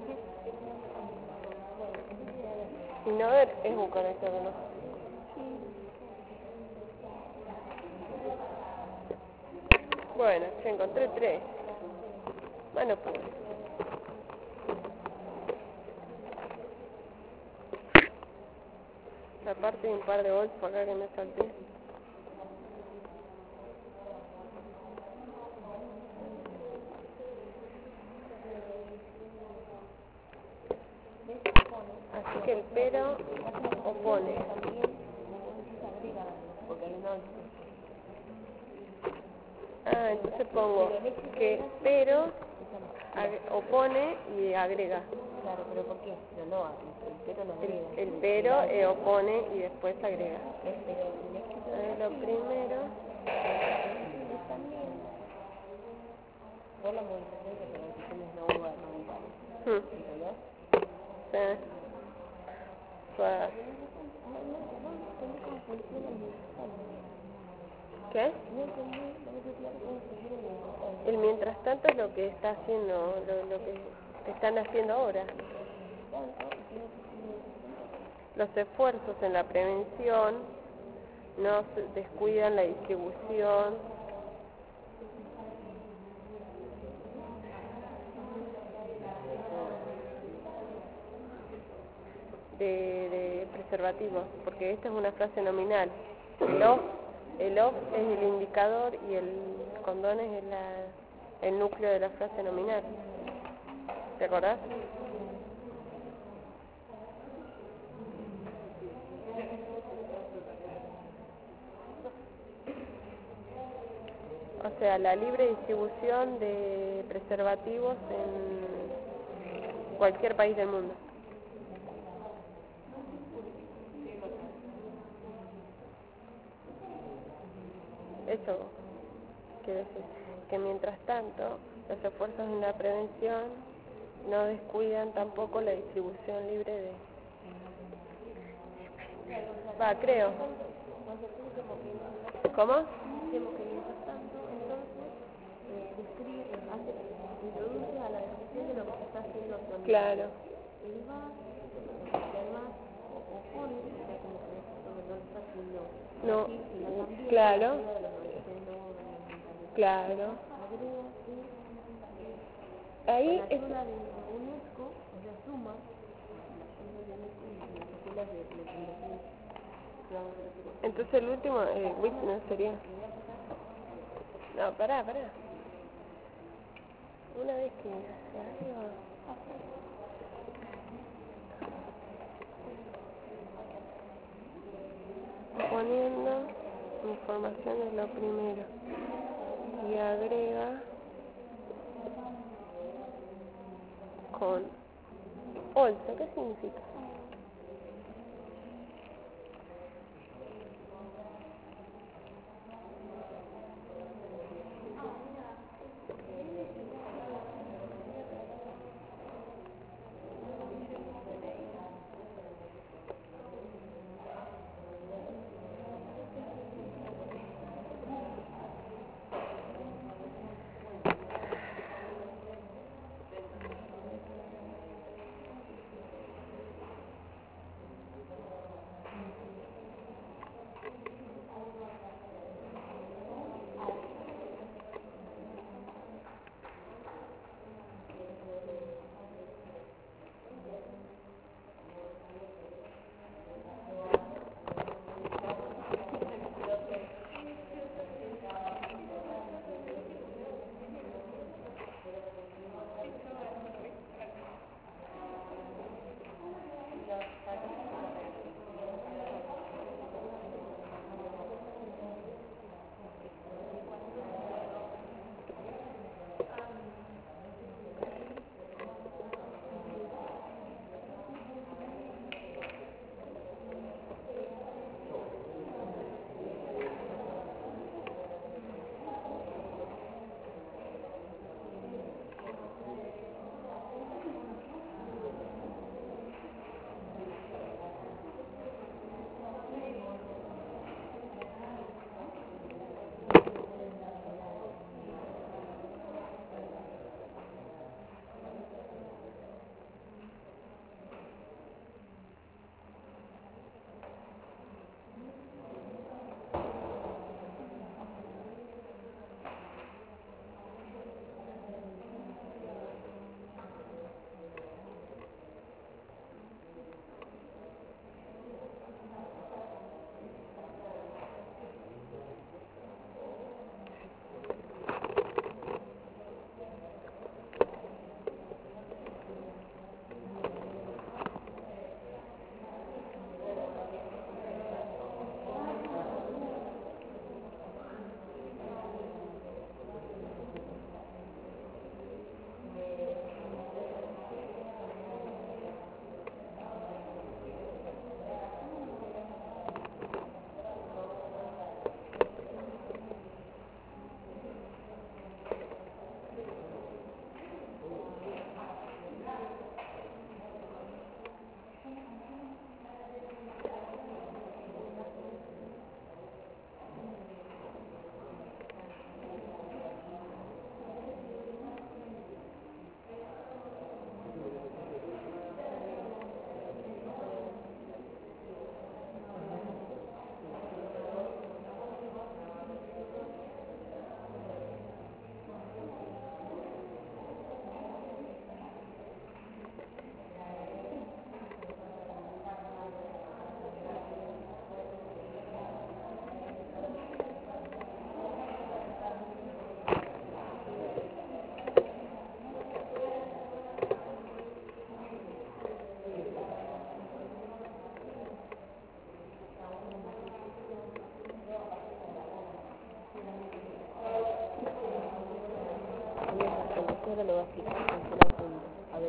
Y no ver es un conector, ¿no? Bueno, se encontré 3. Bueno, pues. Aparte de un par de volts por acá que me salté. Así que el pero opone. Ah, entonces pongo que pero opone y agrega. Claro, pero ¿por qué? Pero no, el pero no agrega. El pero opone y después agrega. Lo primero. Vos la movilización que transiciones no igual, no igual. ¿Entendés? Sí. Suave. ¿Qué? El mientras tanto es lo que está haciendo, lo que están haciendo ahora. Los esfuerzos en la prevención no se descuidan la distribución de preservativos, porque esta es una frase nominal. El off es el indicador y el condón es el núcleo de la frase nominal. ¿Te acordás? O sea, la libre distribución de preservativos en cualquier país del mundo. Eso quiere decir que mientras tanto los esfuerzos en la prevención no descuidan tampoco la distribución libre de... creo. ¿Cómo? Decimos que mientras tanto, entonces, introduce a la descripción de lo que se está haciendo actualmente. Claro. El más, además, opone, o sea, como que no lo está haciendo No, así, sino también claro. de los ambientales. Claro. Agrega Ahí la es... ayuda de UNESCO, o sea, suma la ayuda de UNESCO y las escuelas de investigación. Entonces el último, no sería... No, pará. Una vez que se arriba... Poniendo información es lo primero. Y agrega con also. ¿Qué significa?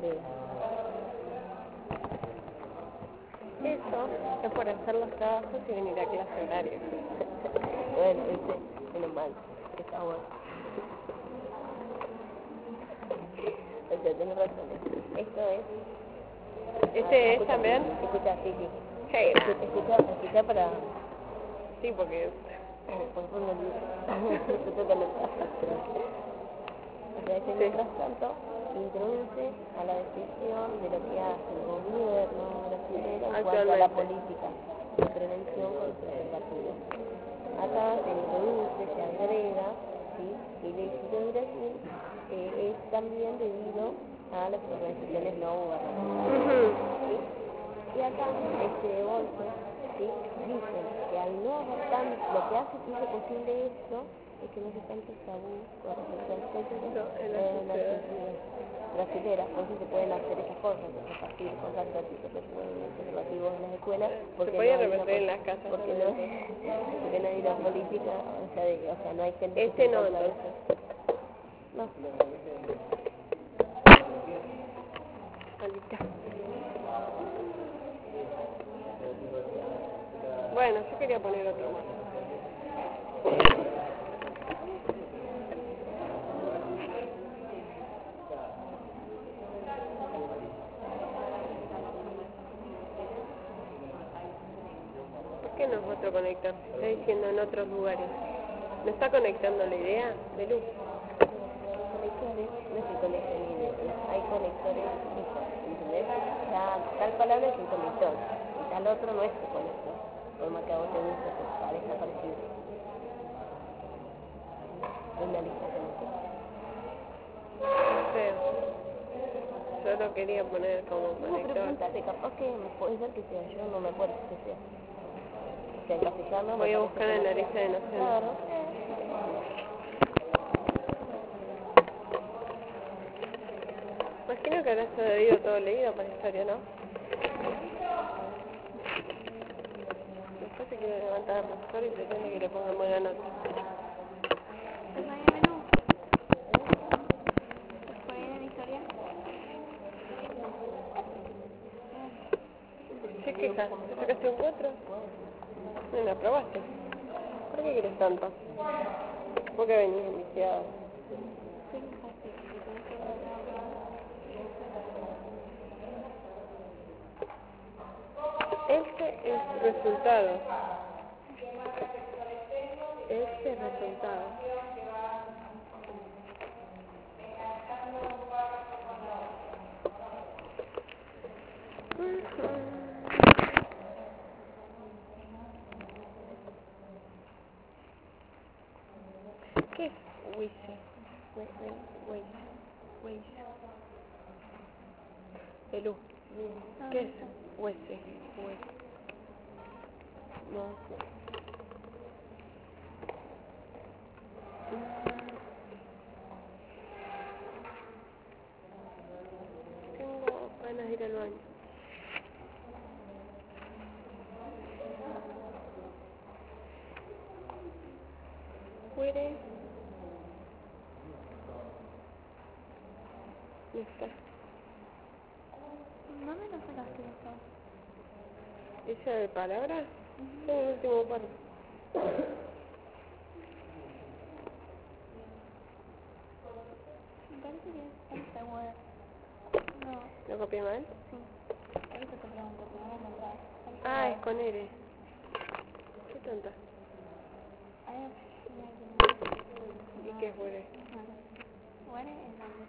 entrega. Eso es por hacer los trabajos y venir a clase horario. Bueno, menos mal, está bueno. O sea, tenés razón. Esto es... ¿Este es escucha, también? Escucha, sí. Hey, Escucha para... sí, porque... Por favor, no te toca la O sea, que mientras tanto introduce a la decisión de lo que hace el gobierno brasileño en cuanto a la política de prevención contra el partido. Acá se introduce, se agrega, ¿sí? Y el éxito de Brasil es también debido a las organizaciones no gubernamentales. ¿Sí? Y acá, bolso, ¿sí? Dicen que al no haber lo que hizo posible esto es que no se tanto tabú con respecto al sexo en la sociedad brasilera, entonces se pueden hacer esas cosas, repartir cosas gratis, preservativos en las escuelas, se podía repartir en las casas porque no hay una política, o sea, no hay gente no, entonces. No. Alita. Bueno, yo quería poner otro más. ¿Por qué no es otro conector? Está diciendo en otros lugares. ¿Me está conectando la idea de luz? Conectores, no es que conecten ideas, hay conectores fijos, ¿entendés? Tal palabra es un conector, y tal otro no es un conector, por más que a vos te guste, te parezca parecido. Es una lista de conectores. Feo. Yo lo quería poner como No, pero conector. pregúntate, capaz que puede ser que sea, yo no me acuerdo que sea. O sea, en castellano... Voy a buscar en la lista de naciones. Claro. Imagino que habrás oído todo leído para historia, ¿no? Después se quiere levantar al profesor y pretende que le ponga buena nota. ¿Estás ahí, Menú? ¿Estás ahí en historia? ¿Qué quejas? ¿Te sacaste un 4? No, la aprobaste. ¿Por qué quieres tanto? ¿Por qué venís iniciado? Este es resultado. Este es resultado. ¿Qué es Wise? Elú. ¿Qué es Wise? No sé. Tengo ganas de ir al baño. ¿Fuere? ¿Listo? ¿Dónde lo sacaste esto? ¿Esa de palabras? Es el último párrafo. Me parece que es este web. No, ¿Lo copié mal? sí. Por eso te pregunto, pero no encontrás. Ah, es con R. Qué tonta. Ahí es. ¿Y qué es Fuere? Bueno, es donde.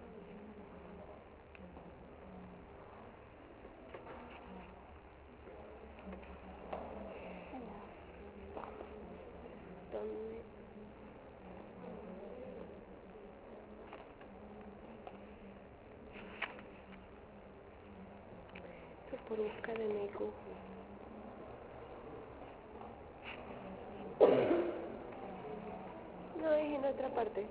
¿Dónde? Esto es por buscar en el Google. No, es en otra parte.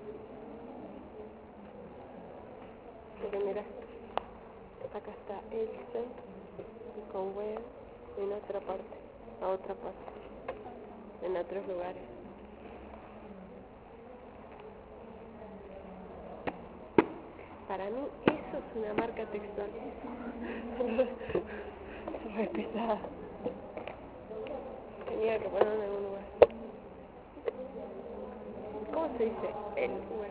Porque mira, acá está Excel y con web en otra parte, a otra parte, en otros lugares. Para mí Eso es una marca textual. Re pesada. Tenía que ponerlo en algún lugar. ¿Cómo se dice? El lugar.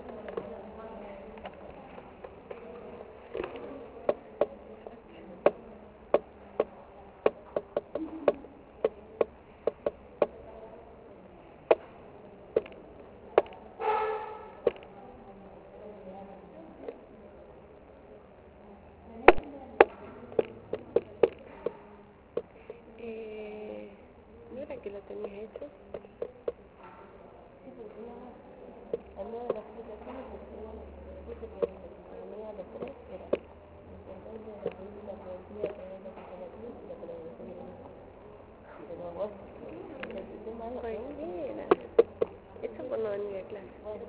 ¿No era que lo tenías hecho? Al menos las explicaciones que puse que tenía los tres era importante la política preventiva que es la cooperativa y la colaboración económica. Pero vos, el sistema es Cualquiera. Eso por no venir a clase. bueno,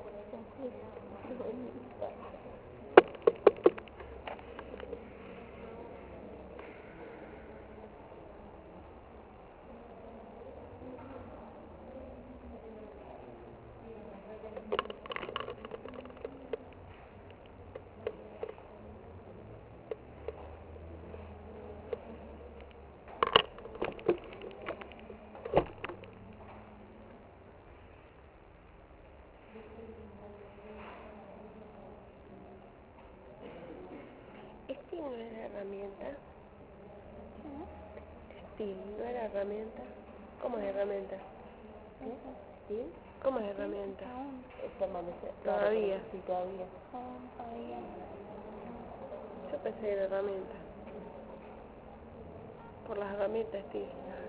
¿Steel no era herramienta? ¿Steel no era herramienta? ¿Cómo es herramienta? ¿sí? ¿Cómo es herramienta? Es permanecer. Todavía. Sí, todavía. Yo pensé que era herramienta. Por las herramientas Steel.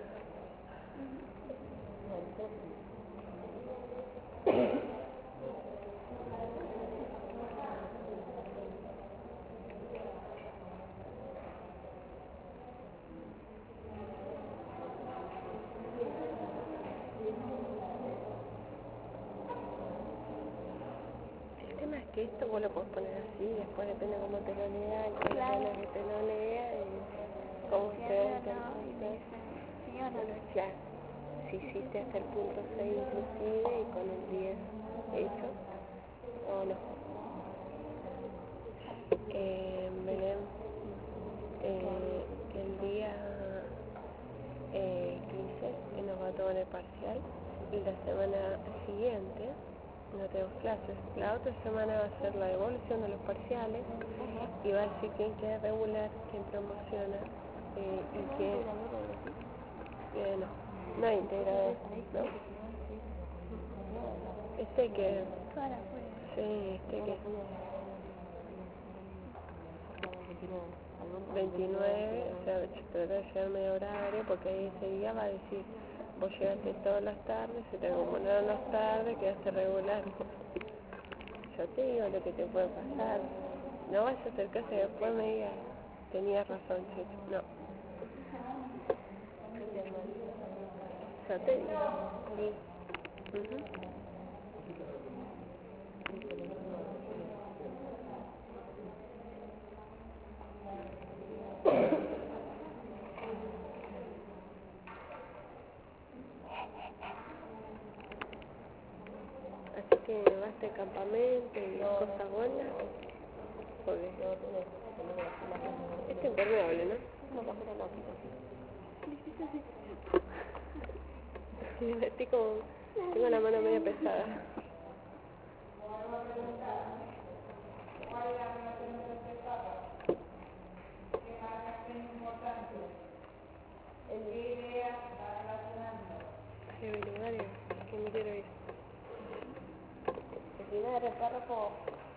El tema es que esto vos lo podés poner así, después depende cómo te lo lea, y que Claro. que te lo lea y cómo te pregunta el profesor. Sí o no. Bueno, ya, si hiciste hasta el punto 6 inclusive y con el 10 hecho, o no. Belén, el día 15 nos va a tomar el parcial y la semana siguiente no tenemos clases. La otra semana va a ser la devolución de los parciales y va a decir quién queda regular, quién promociona y quién... no hay integrador, no. Este que... sí, este que... 29, o sea, se trata de llegar media horario porque ahí ese día va a decir, vos llegaste todas las tardes, se te acumularon las tardes, quedaste regular. Yo te digo lo que te puede pasar. No vas a hacer caso y después me digas, tenías razón, chico. No. Yo te digo. Sí. Así que vas de campamento y cosas buenas. Porque este es impermeable, ¿no? Sí, estoy como... tengo la mano medio pesada. Hay lugares que me quiero ir. El primer párrafo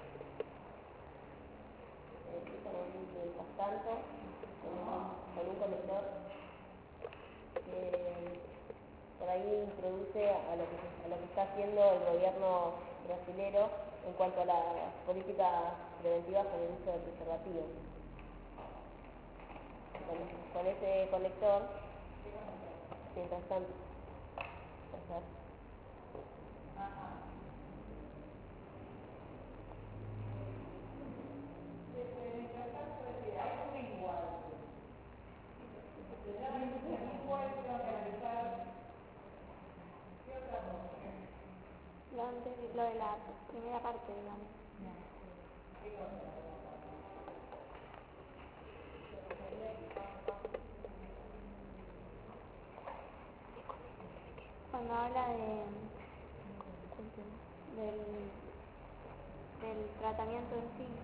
empieza mientras tanto con un conector que por ahí introduce a lo que está haciendo el gobierno brasilero en cuanto a las políticas preventivas con el uso del preservativo. Con ese conector, mientras tanto, Lo de la primera parte, digamos. cuando habla del tratamiento en sí.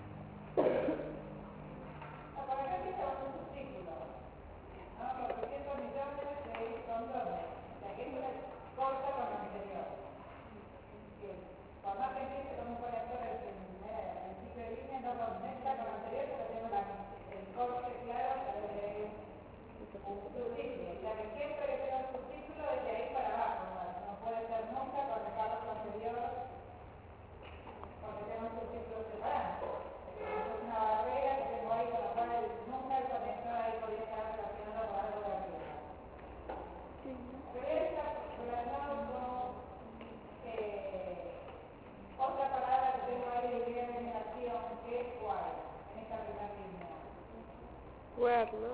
Por acá empieza con un subtítulo, ¿no? Por 200 millones de condones. O sea, que esto es corta con lo anterior. Que por más que empiece con un conector al principio de línea, no conecta con lo anterior, pero tenemos el corte claro a través de un subtítulo. O sea, que siempre que tenga un subtítulo es de ahí para abajo, no puede ser nunca conectar con lo anterior porque tengo un subtítulo separado. Es una barrera que tengo ahí, con lo cual nunca el conector ahí podría estar relacionado con algo de arriba. Pero está relacionado con otra palabra que tengo ahí de eliminación, que es cuál, en esta primera línea. Where, ¿no?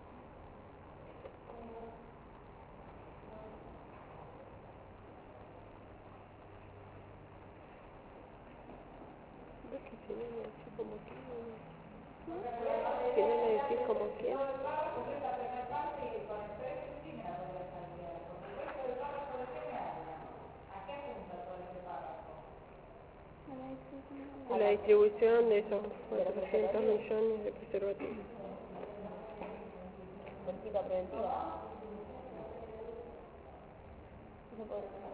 ¿Ves que si no le decís como quieras? Si no le decís como quieras. El párrafo es la primera parte y con el precio sí me la voy a cambiar, porque el resto del párrafo de qué me habla. ¿A qué apunta todo ese párrafo? La distribución de esos 400 millones de preservativos. Política preventiva. Eso puede ser.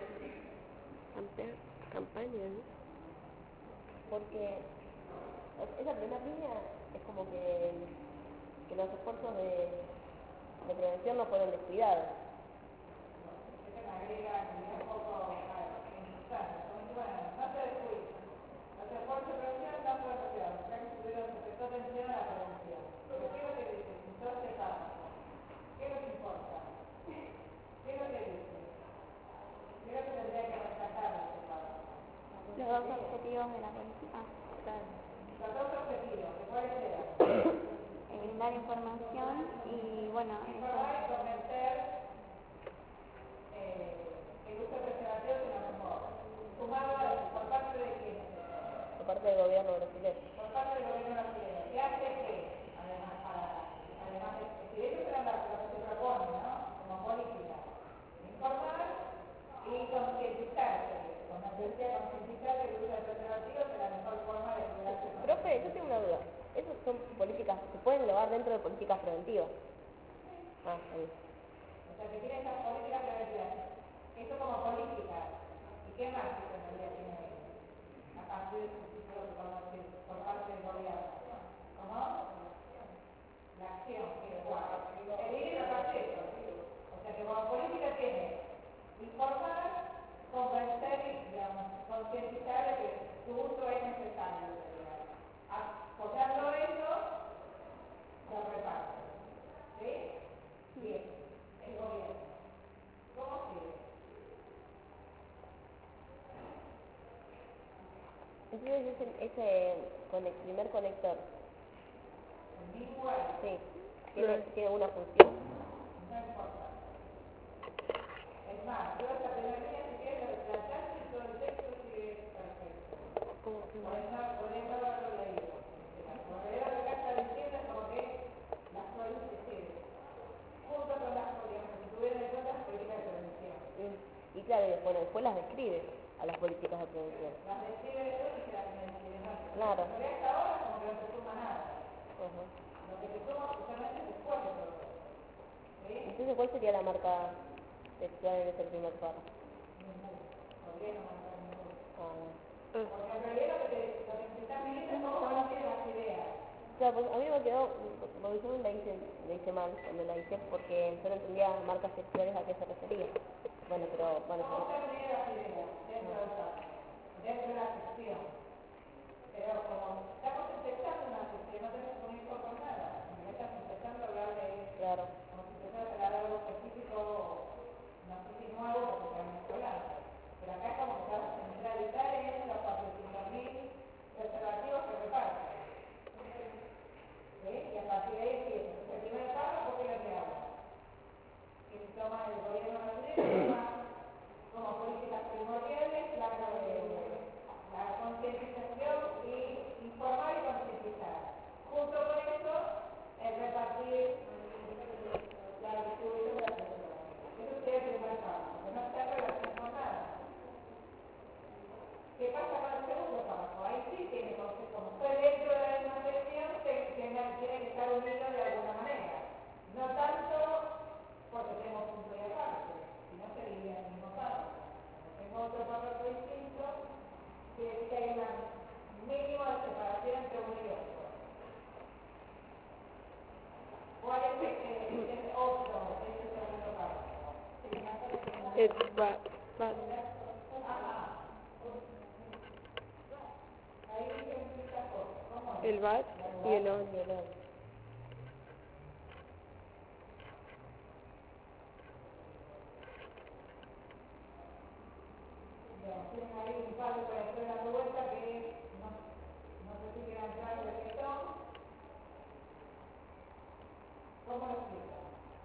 Campaña, ¿no? Porque esa primera línea es como que los esfuerzos de prevención no fueron descuidados. Este me agrega un poco importante, bueno, no se descuida. Los esfuerzos de prevención no fueron descuidados, ya que se prestó atención a la prevención. Pero ¿qué es lo que dice? Todo este párrafo. ¿Qué es lo que importa? ¿Qué es lo que dice? ¿Qué es lo que tendría que rescatar de este párrafo? Los dos objetivos de la política. Claro. Los dos objetivos, ¿de cuáles eran? Brindar información y, bueno, Informar y convencer el uso de preservativos en lo mejor. Sumado por parte de quién? Por parte del gobierno brasileño. Por parte del gobierno brasileño. ¿Qué hace que, además de si ellos eran lo que se propone, ¿no? Como política, informar y concientizarse, con la tendencia a concientizar que el uso de preservativos es la mejor forma de cuidarse. Profe, yo tengo una duda. ¿Esas son políticas, se pueden englobar dentro de políticas preventivas? Ah, ahí. O sea, que tiene esas políticas preventivas. Esto como política. ¿Y qué más que tendría que tener? A partir de su título que conoce por parte del gobierno. ¿Cómo? La acción, que es igual. El ir y repartir. O sea, que como política tiene informar, convencer y, digamos, concientizar de que su uso es necesario. Apoyando eso, lo reparte. ¿Sí? Bien. El gobierno. ¿Cómo sigue? Entonces ese primer conector, El mismo es. sí, tiene una función. No importa. Es más, yo esta primera línea, si quieres, la retrataste y todo el texto sigue perfecto. Por eso haberlo leído. Porque veo que acá está diciendo como que las políticas, junto con las políticas, que se tuvieron en cuenta las políticas de prevención. Y claro, después las describe a las políticas de prevención. Las describe eso y se las describe más. Claro. Pero hasta ahora como que no se suma nada. Uh-huh. Lo que se suma justamente es después de todo. ¿Sí? Entonces, ¿cuál sería la marca textual en ese primer párrafo? Podría no marcar ninguno. Ah. Porque en realidad lo que se está pidiendo es cómo conocen las ideas. Claro, pues a mí me quedó, porque yo la hice mal cuando la hice, porque yo no entendía marcas textuales a qué se refería. Bueno, pero bueno. ¿Cómo se miden las ideas dentro de la sección? Pero como estamos empezando una sección, no tenemos que unir con nada. Estamos empezando a hablar de, Claro. como si empezara a hablar de algo específico, no sé si nuevo, porque estamos hablando. Pero acá como que vamos a centralizar en los 400.000 preservativos que reparten. ¿Sí? Y a partir de ahí empieza. Entonces, el primer párrafo, ¿qué es lo que habla? Que se toma el gobierno brasileño, como políticas primordiales, la concientización y informar y concientizar, junto It's bat. El bat y el on. Tienen ahí un palo para hacer dando vuelta que no sé si quedan claros de qué son. ¿Cómo lo explico?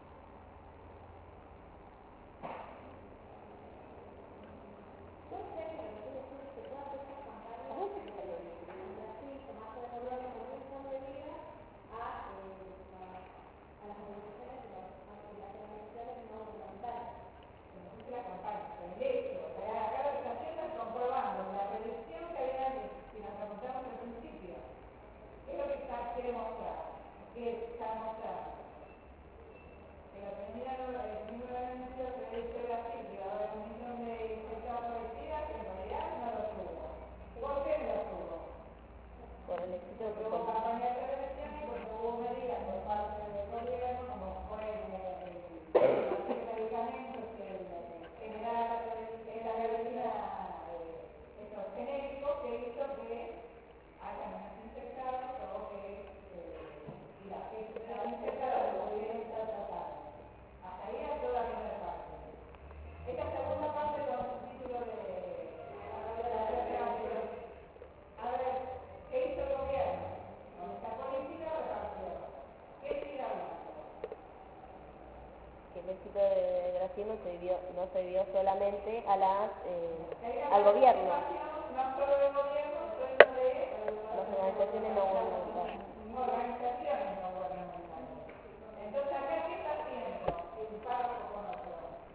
La campaña, el hecho, acá lo que está haciendo es comprobando la predicción que había hecho, si nos preguntamos al principio, ¿qué es lo que quiere mostrar? ¿Qué está mostrando? Que la primera el número de beneficios que dice Brasil, que va a haber 1 millón de infectados por el SIDA, que en realidad no lo tuvo. ¿Por qué no lo tuvo? Por el éxito de Porque hubo campaña de prevención y porque hubo medidas por parte del gobierno, como fue el medicamentos, generar la medicina, estos genéricos, que hizo que haya menos infectados o que la gente estaba infectada pero pudieran estar tratados. Hasta ahí era toda la primera parte. Esta segunda parte con el título de la reacción. A ver, ¿qué hizo el gobierno? Con esta política repartió. ¿Qué sigue hablando? que el éxito de Graciano no se dio solamente a al gobierno. No solo del gobierno, sino de las organizaciones no gubernamentales. Organizaciones no gubernamentales. Entonces, acá, ¿qué está haciendo el párrafo con otro?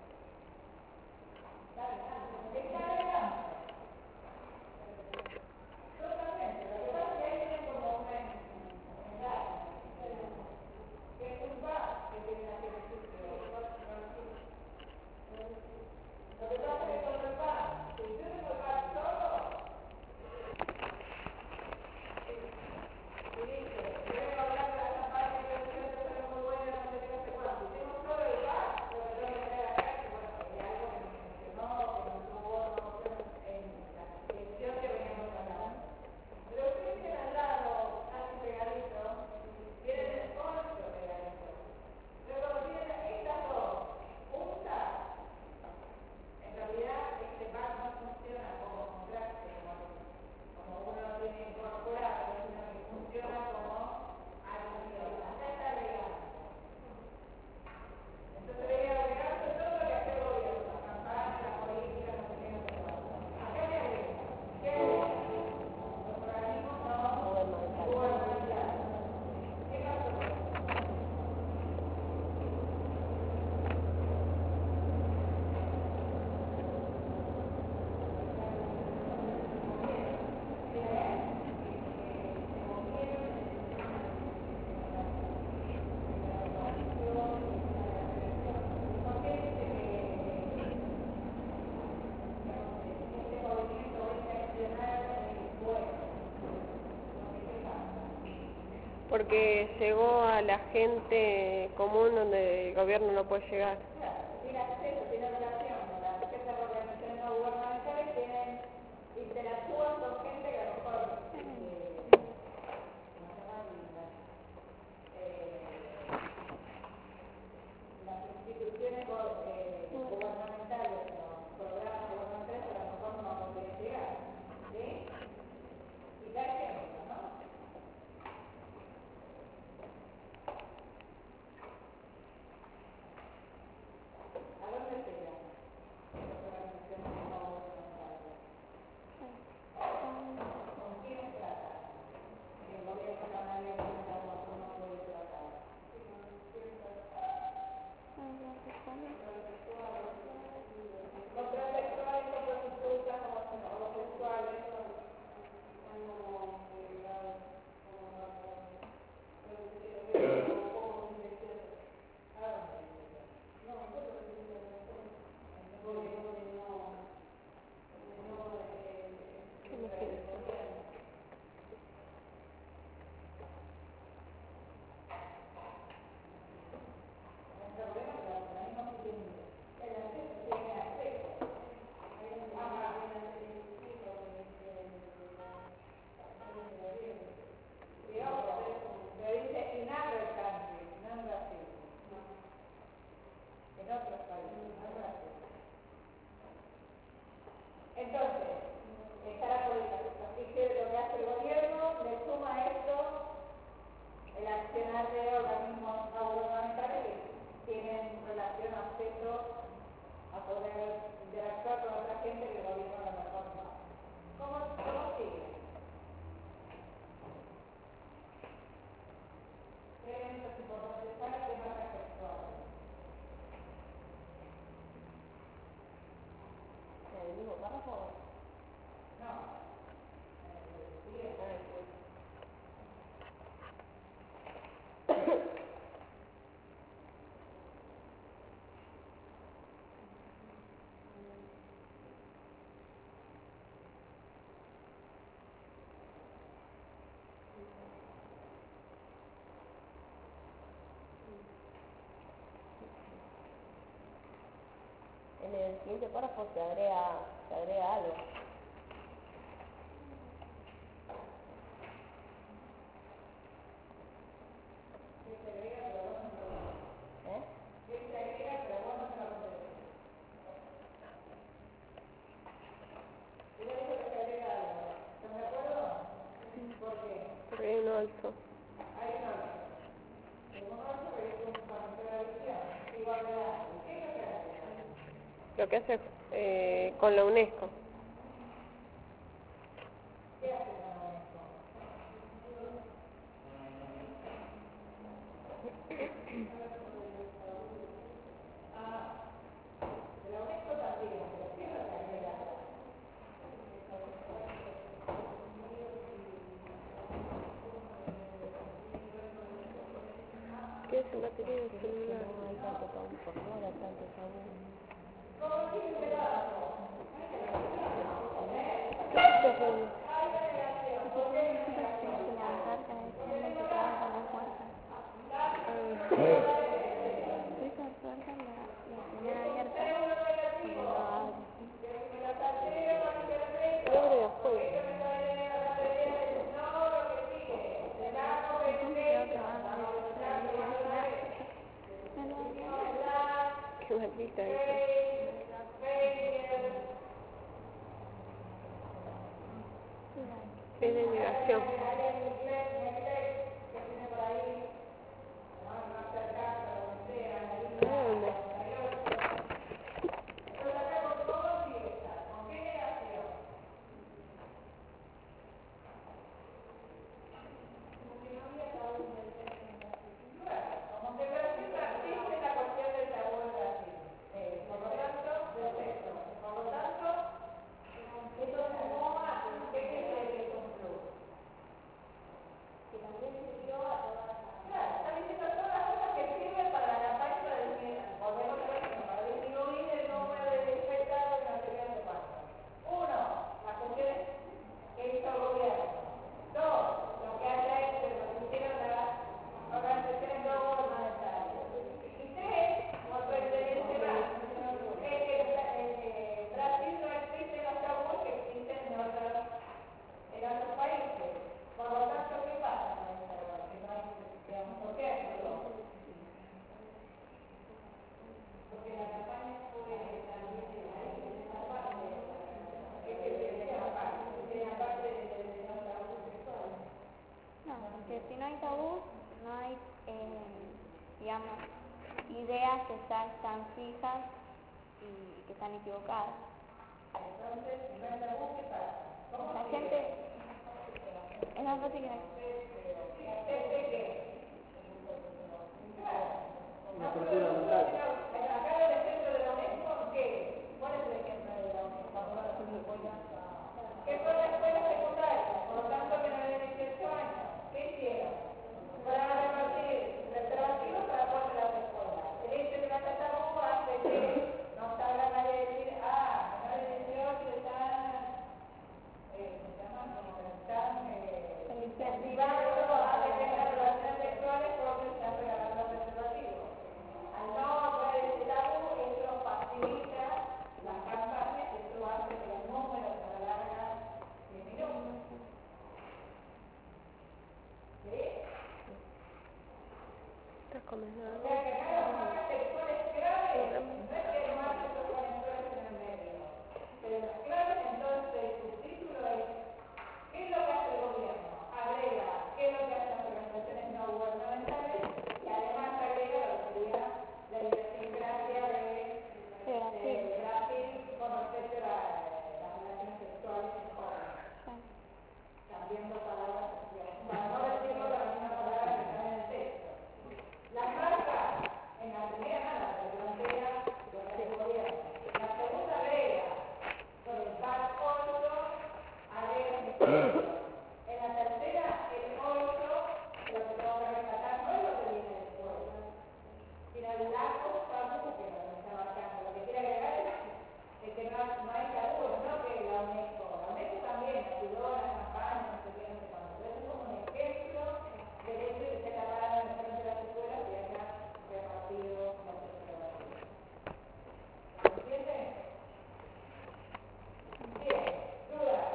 Está adelante. Totalmente. Lo que pasa es que ahí tienen como una enlace, que es un bar que tiene la ejercicio. Lo que pasa es que con el bar, si yo tengo el bar solo, y dice, quiero hablar de esta parte que yo siento que es muy buena, no sé qué, no sé cuánto. Si tengo solo el bar, lo que tengo que traer acá es que, bueno, hay algo que me funcionó, que no tuvo opción en la dirección que veníamos hablando. Pero ustedes tienen al lado, casi pegadito, tienen el 8 pegadito. Luego tienen estas dos juntas. En realidad, este bar no funciona como contraste, como uno lo tiene incorporado, sino que funciona como adición. Acá está agregando. Entonces, le voy agregando todo lo que hace el gobierno, la campaña, la política, no sé qué, no sé cuánto. Acá le agrego. ¿Qué agrega? Los organismos no gubernamentales. ¿Qué pasó con eso? Porque llegó a la gente común donde el gobierno no puede llegar. Tiene acceso, tiene relación, estas organizaciones no gubernamentales interactúan con gente que a lo mejor las instituciones gubernamentales, los programas gubernamentales a lo mejor no podrían llegar. ¿Sí? Y da ejemplo, ¿no? ¿A dónde llegan las organizaciones no gubernamentales? otros países, algo así. Entonces, está la política. Así que lo que hace el gobierno le suma a esto el accionar de organismos no gubernamentales que tienen relación, acceso a poder interactuar con otra gente que el gobierno a lo mejor no. ¿Cómo sigue? ¿Qué elementos importantes para el tema sexual? ¿En el mismo párrafo? No. Siguiente. En el siguiente párrafo se agrega algo. ¿Eh? Porque hay un alto. Lo que hace con la UNESCO. ¿Qué es en batería del celular? No hay tanto tabú, por no era tanto tabú. ¿Qué estás haciendo? Lo abre de afuera. Qué maldita esa. Es de negación. ¿A dónde? Porque si no hay tabú, no hay, digamos, ideas que ya están fijas y que están equivocadas. La gente es más fácil que una cultura mental. ¿Qué fue la escuela secundaria? Por lo tanto, que no le den 18 años. ¿Qué hicieron? Para repartir preservativos para todas las escuelas. El hecho de que la tabú hace que no salga nadie a decir, menores de 18 están, se llaman como que están incentivando a tener relaciones sexuales porque están regalando preservativos. Al no poder En la tercera, el 8, lo que tengo que rescatar no es lo que viene después, sino el largo campo que nos está marcando. Lo que quiere agregar es que no hay tabú, no que la UNESCO también ayudó a la campaña, no sé qué, no sé cuánto, pero es como un ejemplo del hecho de que se la pararon en frente de las escuelas y haya repartido la tercera. ¿Se entiende? Bien, dudas.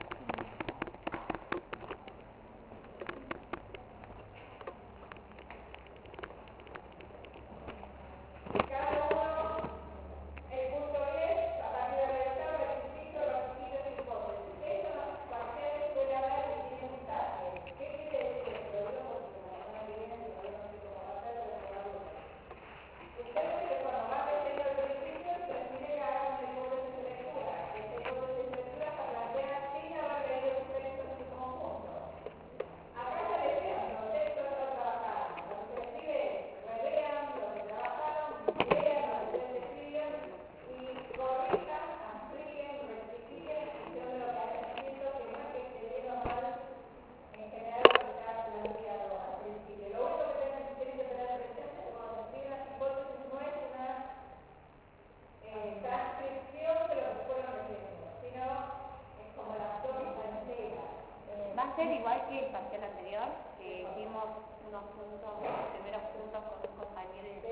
Cada uno, el punto es, a partir de la lectura, requisitos, requisitos y hipótesis. Eso parciales puede hablar de aprendizaje. ¿Qué quiere decir? Lo digo porque la semana que viene, si todavía no sé cómo va a ser, pero se va a ver. Ustedes que cuando van leyendo el principio, se pide que hagan una hipótesis de lectura. Esta hipótesis de lectura se plantea sin haber leído los textos en su conjunto. Acá está leyendo, los textos no trabajaron. Lo que se escribe es, relean lo que trabajaron, lean lo que ustedes escriben y corrijan, amplíen, rectifiquen en función de lo que hayan escrito, que no es que escribieron mal en general lo que está planteado al principio. Lo único que tienen que tener presente es que cuando se escriben las hipótesis no es una transcripción de lo que fueron leyendo, sino es como la tónica entera. Va a ser igual que el parcial anterior, que hicimos unos puntos, los primeros puntos con un compañero y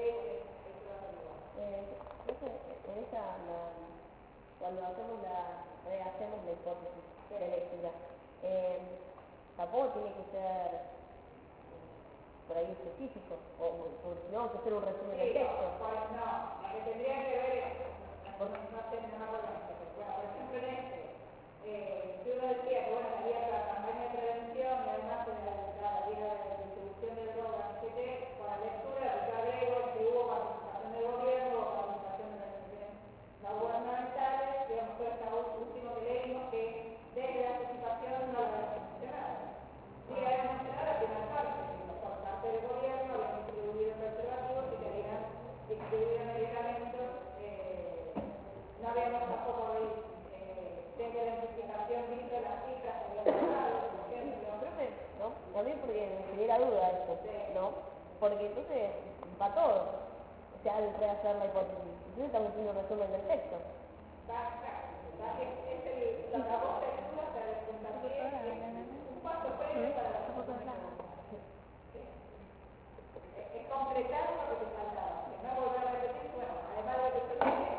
En esa, cuando rehacemos la hipótesis de lectura, tampoco tiene que ser por ahí específico, o porque si no vamos a hacer un resumen del texto. Pues no, lo que tendría que ver es, no sé, no me acuerdo, pero bueno, por ejemplo en este, si uno decía que bueno, había la campaña de prevención y además de la distribución de drogas, no sé qué, con la lectura, yo agrego que hubo participación del gobierno, participación de las instituciones no gubernamentales, digamos, todo este último que leímos, que desde la participación no lo había mencionado. Sí, había mencionado la primera parte, que por parte del gobierno habían distribuido preservativos y que habían distribuido medicamentos, no habíamos tampoco desde la investigación visto las cifras que habían pasado, por ejemplo. Profe, ¿no? También porque me genera duda esto, ¿no? Porque entonces va todo, o sea, al rehacer la hipótesis. Entonces estamos haciendo un resumen del texto. Es la voz lectura para la presentación, un paso previo para la presentación. Es completar lo que te faltaba, que no volver a repetir, bueno, además de lo que te dije,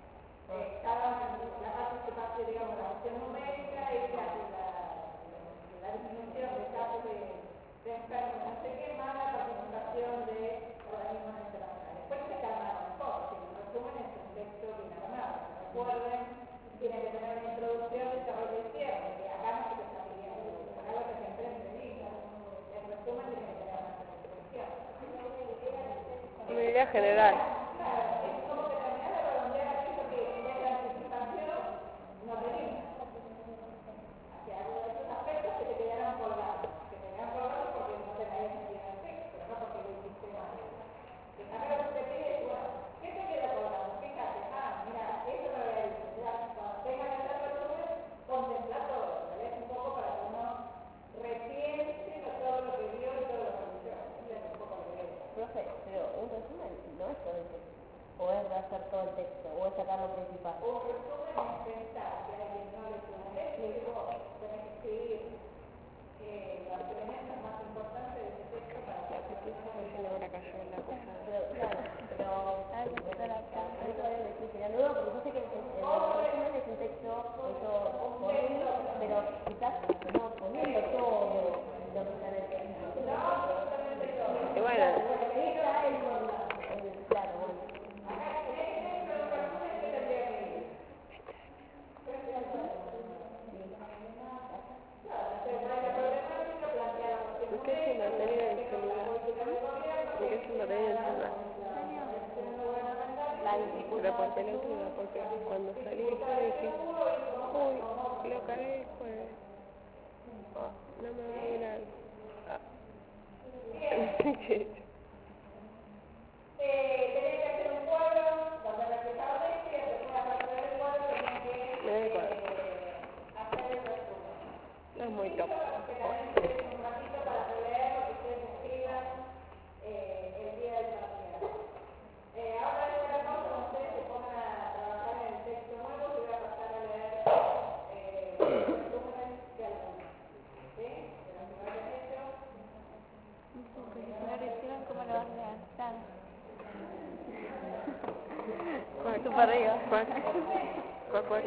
la participación, digamos, la opción numérica y la disminución de casos de enfermos, no sé qué, más la participación de organismos internacionales. Después se calmaron un poco, si el resumen es un texto bien armado. Recuerden, tiene que tener una introducción, desarrollo y cierre, que acá no se te está pidiendo, acá lo que siempre entrevista. El resumen tiene que tener una introducción. Una idea general. Claro, es como que terminar de redondear aquello que desde la anticipación no tenía. Hacia algunos de esos aspectos que te quedaron colgados. Que te quedaron colgados porque no te habías metido en el texto, no porque lo hiciste mal. Que también lo que te pide es, bueno, ¿qué te queda colgado? Fíjate, mira, eso no lo había visto. Ya, cuando tengas que hacer resumen, contempla todo. Lo lees un poco para que uno repiense todo lo que vio y todo lo que leyó. Es un poco lo que veo. Profe, pero un resumen no es todo el texto, o es rehacer todo el texto, o es sacar lo principal. Un resumen es pensar que alguien no le tuvo un texto y vos tenés que escribir las premisas más importantes de ese texto para que Ahora cayó la cosa. Pero, claro, a mí todavía me estoy generando duda porque yo sé que el resumen es un texto hecho por mí, pero quizás no poniendo todo lo que está en el texto. Y bueno, Ahí está claro, bueno. ¿en qué es una materia del celular? ¿En qué es una materia del celular? Pero porque el otro día, porque cuando salí dije, uy, lo cagué el jueves. Oh, no me va a durar. Tenés que hacer un cuadro donde reflejar esto y después a partir del cuadro tenés que hacer el resumen. Fuiste para arriba. ¿Cuál? ¿Cuál?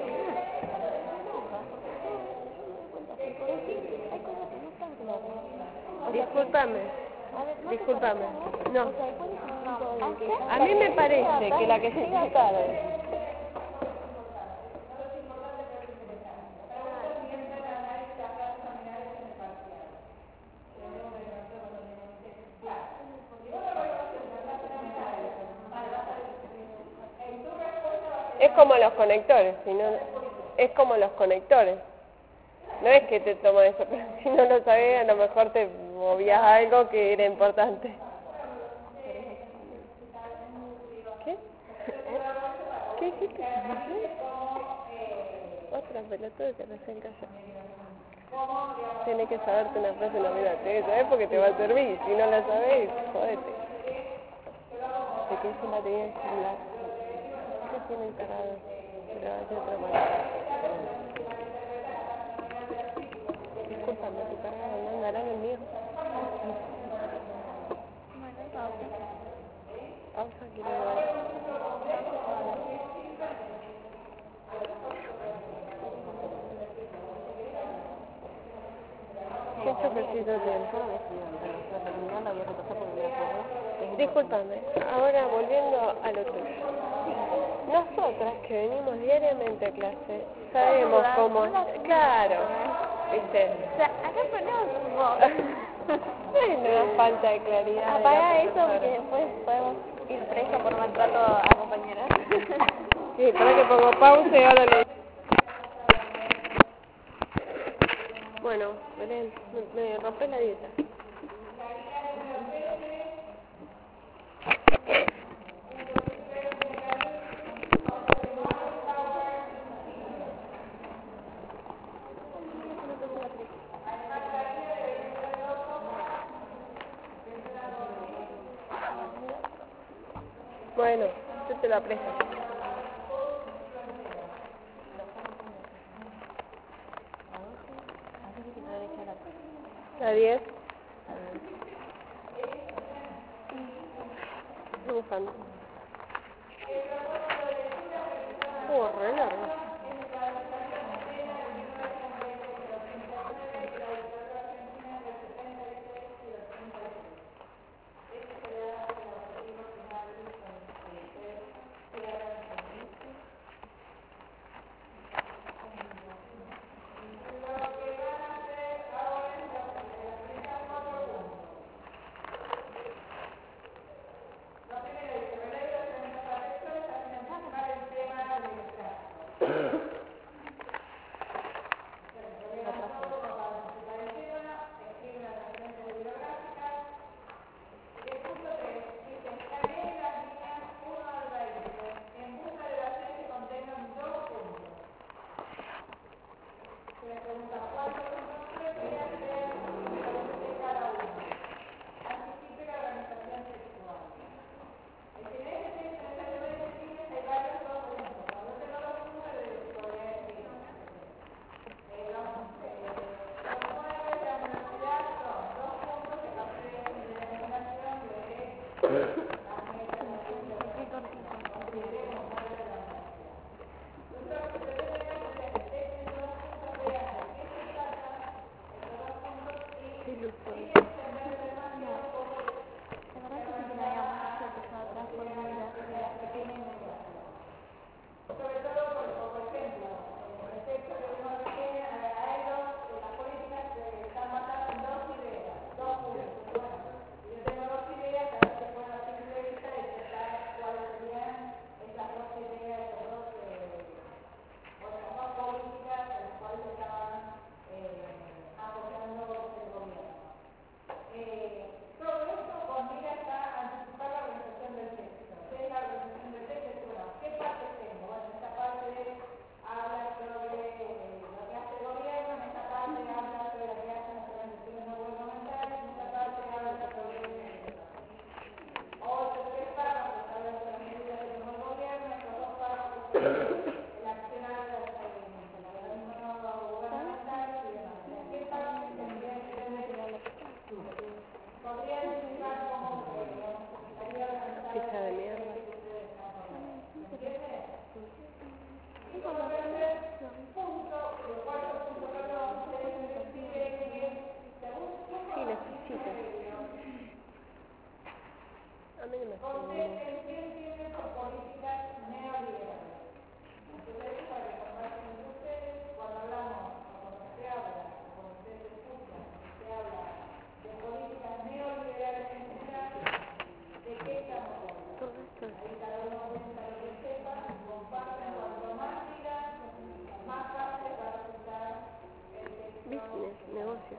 Discúlpame. Discúlpame. No. A mí me parece que la que llega tarde. Es como los conectores, si no, es como los conectores. No es que te toma eso, pero si no lo sabes, a lo mejor te movías algo que era importante. ¿Qué? ¿Qué dijiste? Otra pelotuda que no sé en casa. Tienes que saberte una frase, no, mira, tenés que saber porque te va a servir. Si no la sabés, jodete. ¿De qué se la tenía el celular? ¿Qué tiene encarado? Pero de otra manera. Discúlpame, tu cargador no andará en el mío. Pausa, quiero ver. ¿Qué chofercito tiene? Discúlpame, ahora volviendo a lo tuyo. Nosotras que venimos diariamente a clase, sabemos cómo... Claro, ¿viste? O sea, acá ponemos No es una falta de claridad. apaga eso porque después podemos ir presos por maltrato a compañeras. Sí, para que pongo pausa y ahora lo... Bueno, Belén, me rompes la dieta. Bueno, yo te lo aprecio. ¿A 10? Estoy buscando. Re largo. Pizza de mierda. Business, negocios.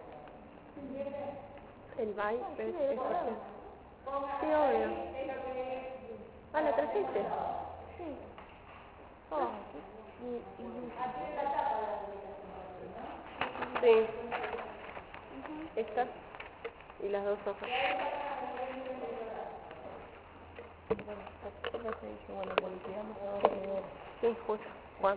El buy es social. Sí, obvio. Ah, ¿la trajiste? Sí. Oh, Sí. Esta y las dos hojas. Bueno, yo dije, bueno, lo liquidamos ahora de ver. Sí, justo. Juan.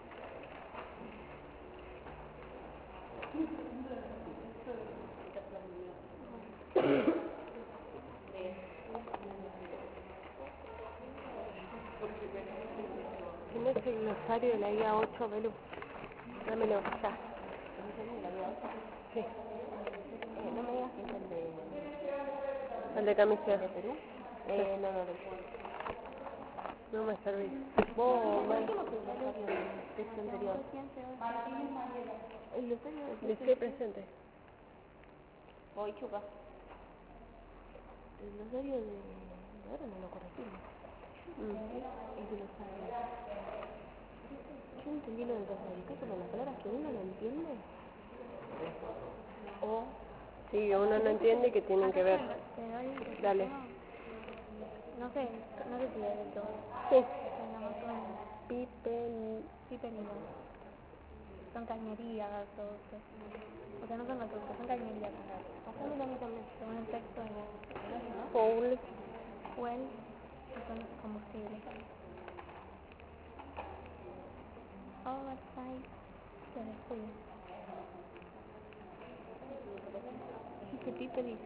¿Tenés el glosario de la guía 8, Belu? Dámelo, ya. Sí. No me digas que es El de camiseta. de Perú. No, No me servís. Vos, marquemos el glosario del texto anterior. El glosario del Decí presente. Voy, chupa. El glosario de ahora no lo corregimos. El glosario. Yo entendí lo del glosario. ¿Qué con las palabras que uno no entiende? O Sí, uno no entiende que tienen que ver. Dale. no sé si es del todo. Sí. Pero más o menos. Pipelina. Son cañerías, todo esto. O sea, no son nosotros, son cañerías. pasámelo a mí también. Según el texto de Paul. fuel, son combustibles. Oversight del estudio. Dice pipelina.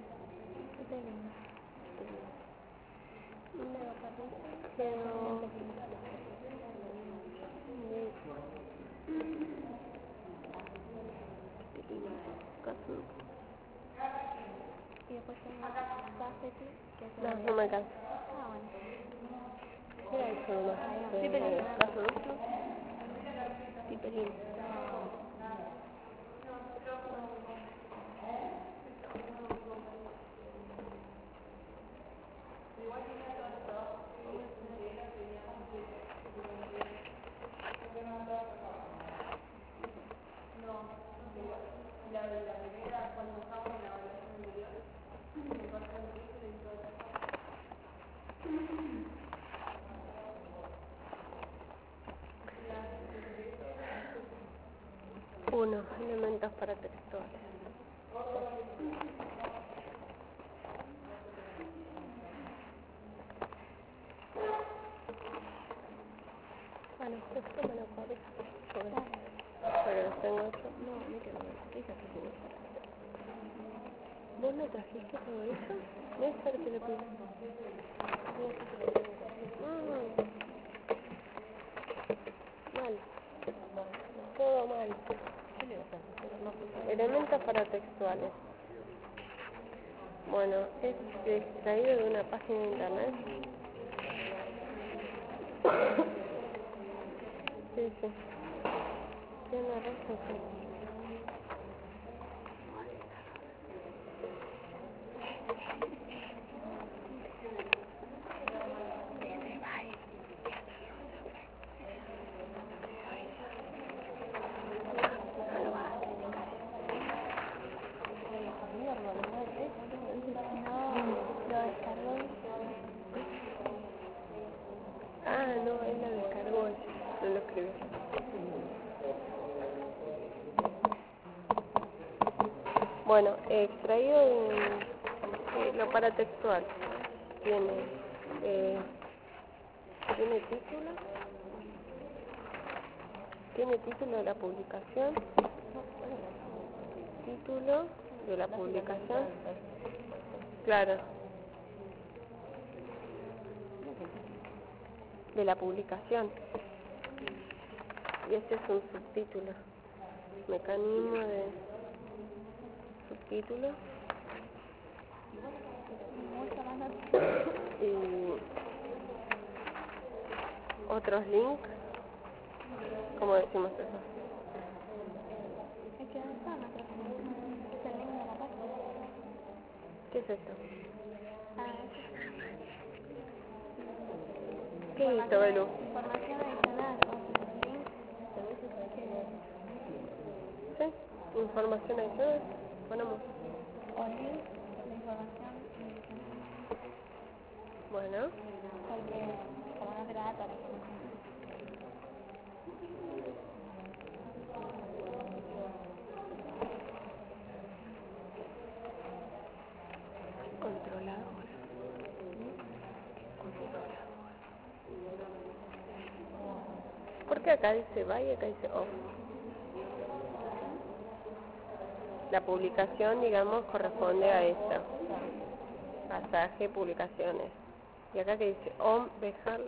Y después tengo Safety, que es No, el... no me alcanza. Ah, bueno. Era eso nomás. Pipelina. Gasoducto. Pipelina. Uno, elementos paratextuales. Bueno, esto me lo corrijo. Pero los tengo otro. No, me quedo bien. Fíjate que no. ¿Vos no trajiste todo eso? Néstor te lo pido. Mal. Todo mal. ¿Qué le vas a hacer? No, pues, Elementos paratextuales. Bueno, es extraído de una página de internet. Sí, sí. Tiene razón. mierda, lo más de eso. No, lo descargó. Ah, no, él la descargó, no lo escribió. Bueno, extraído de lo paratextual. Tiene título. Tiene título de la publicación. Título de la publicación. Claro. De la publicación. Y este es un subtítulo. Mecanismo de subtítulo. Y otros links. ¿Cómo decimos eso? Es que no están otros links. Es el link de la página. ¿Qué es esto? Ah, ¿Qué es esto, Belu? Información adicional, link, Servicios adicionales. ¿Sí? Información adicional. Ponemos. o link de información adicional. Bueno. Porque como no te la da toda la información. Controlador. ¿Por qué acá dice by y acá dice off? La publicación, digamos, corresponde a esta. Pasaje, publicaciones. Y acá que dice on, dejar.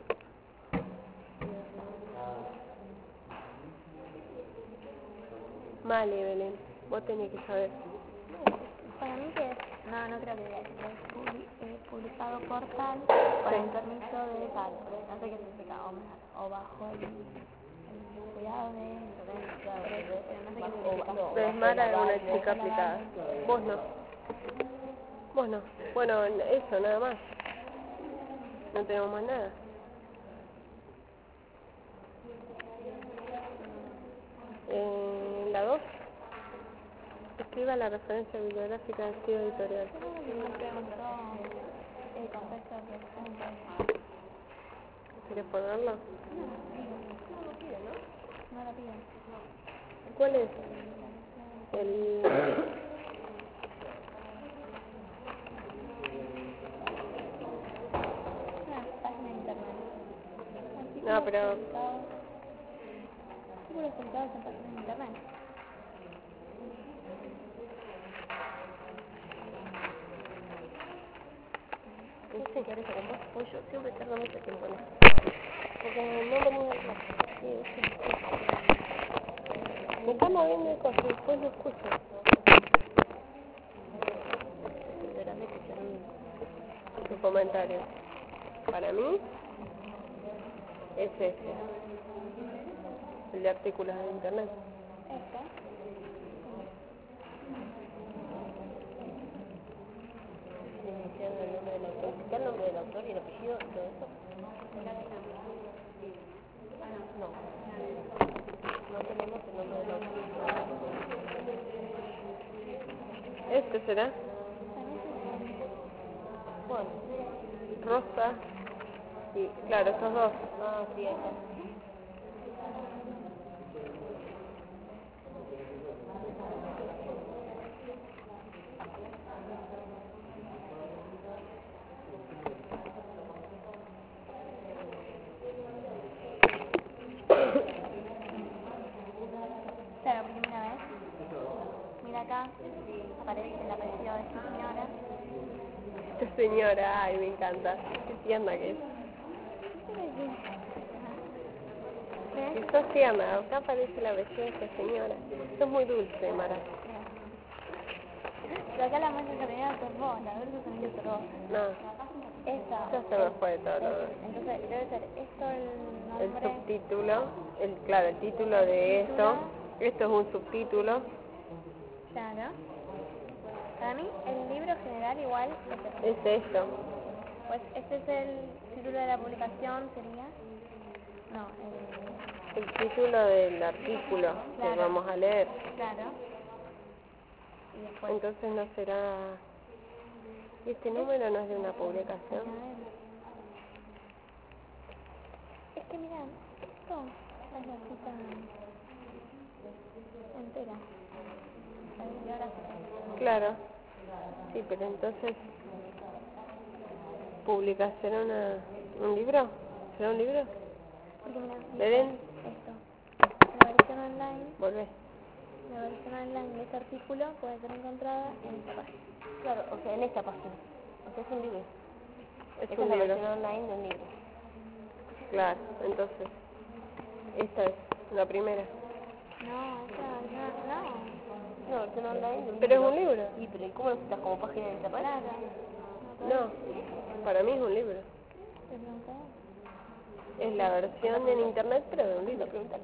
Vale, Belén. Vos tenés que saber. Para mí que es, no creo que diga que es publicado por tal, con el permiso de tal, no sé qué significa, o bajo el cuidado de, pero no sé qué significa. Es Mara, una chica aplicada. Vos no. Vos no. Bueno, eso nada más. No tenemos más nada. La 2. Escriba la referencia bibliográfica del estilo editorial. Nos preguntó el contexto presente. ¿Quieres ponerlo? No lo piden. ¿Cuál es? El... Página de internet. No, pero... Artículos publicados en páginas de internet. Sí, querés con vos, pues yo siempre tardo mucho tiempo en esto. Porque no ponía el plazo. Me está moviendo el coche y después lo escucho. Deberás de escuchar tu comentario. Para mí es este. El de artículos de internet. Iniciando el nombre del autor. ¿Está el nombre del autor y el apellido y todo eso? No. No tenemos el nombre del autor. ¿Este será? Bueno. Rosa. Y claro, estos dos. Ah, sí, ahí está. Claro, por primera vez. Mira acá, aparece el apellido de esta señora. Esta señora, ay, me encanta. Qué tierna que es. ¿Qué? Si sos tierna, acá aparece la apellido de esta señora. Sos muy dulce, Mara. Pero acá la más desarrollada sos vos, la dulce también sos vos. No, Esta. ya se me fue todo lo demás. Entonces, debe ser esto el El nombre. subtítulo, claro, el título de esto. Esto es un subtítulo. Claro. Para mí, el libro general igual es Es esto. pues este es el título de la publicación, sería. No, El título del artículo que Claro. vamos a leer. claro. Y después. Entonces no será... ¿Y este número no es de una publicación? Es que mira, esto es la cita entera. La bibliográfica. Claro. Sí, pero entonces... ¿Publica será un libro? ¿Será un libro? Porque mira, dice Belén, esto. La versión online, volvé. la versión online de este artículo puede ser encontrada en esta página. Claro, o sea, en esta página. O sea, es un libro. Es Esta un es la libro. versión online de un libro. Claro, entonces... Esta es la primera. No, esa no. No, versión online de un Pero es libro. un libro. Sí, pero ¿y cómo necesitas como página de internet? Claro. No, para mí es un libro. ¿Te pregunté? Es la versión en internet, pero de un libro. Pregúntale.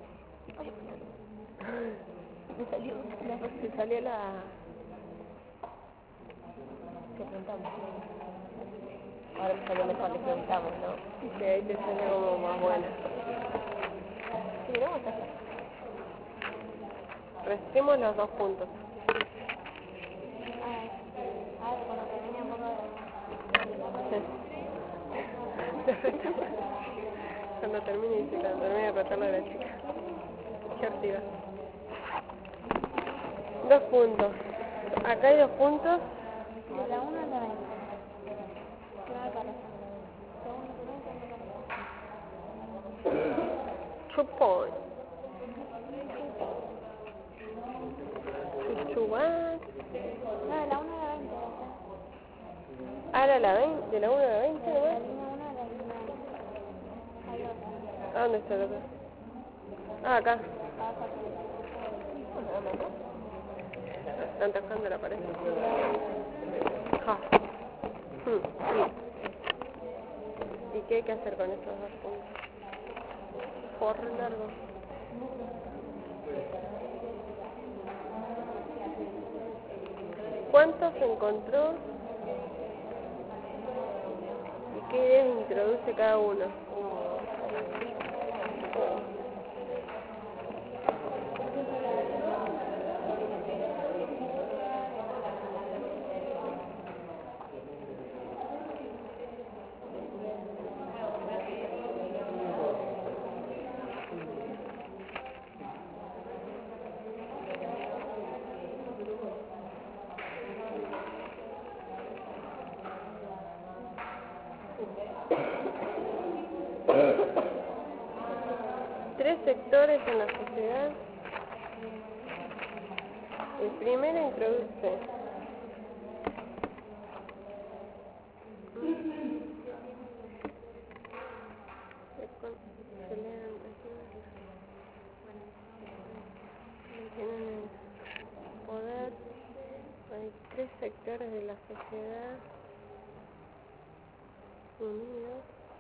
Me salió Te salió la... Te preguntamos. Ahora me salió mejor, le preguntamos, ¿no? Sí, ahí te sale como más buena. Sí, ¿no? Está bien. Restemos los 2 puntos. Cuando termine un poco Cuando termine, dice, cuando termine de tratarlo de la chica. Qué arriba. 2 puntos. Acá hay 2 puntos. de la 1 a la 20. Primer párrafo. Segundo, segundo, 2 points. To what? No, de la 1 a la 20. Ahora la 20, de la 1 a la 20 De la nomás. línea 1 a la línea 20. Ahí va. ¿A dónde está el otro? Ah, acá. Están tocando la pared. Ja. ¿Y qué hay que hacer con estos 2 puntos? Por largo. ¿Cuántos encontró? ¿Y qué ideas introduce cada uno? Tres sectores en la sociedad. El primero introduce mantienen el poder. Hay 3 sectores de la sociedad unidos.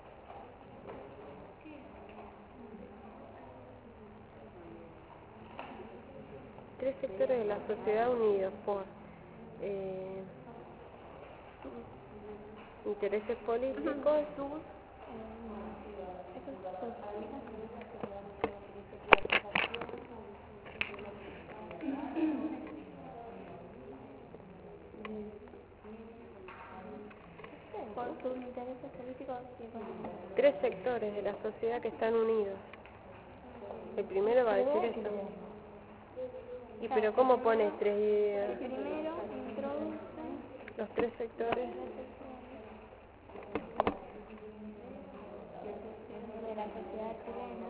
Tres sectores de la sociedad unidos por intereses políticos, por sus intereses políticos y económicos. 3 sectores de la sociedad que están unidos. El primero va a decir eso. ¿Y pero cómo pones 3 ideas? Primero introduce Los 3 sectores. de la sociedad chilena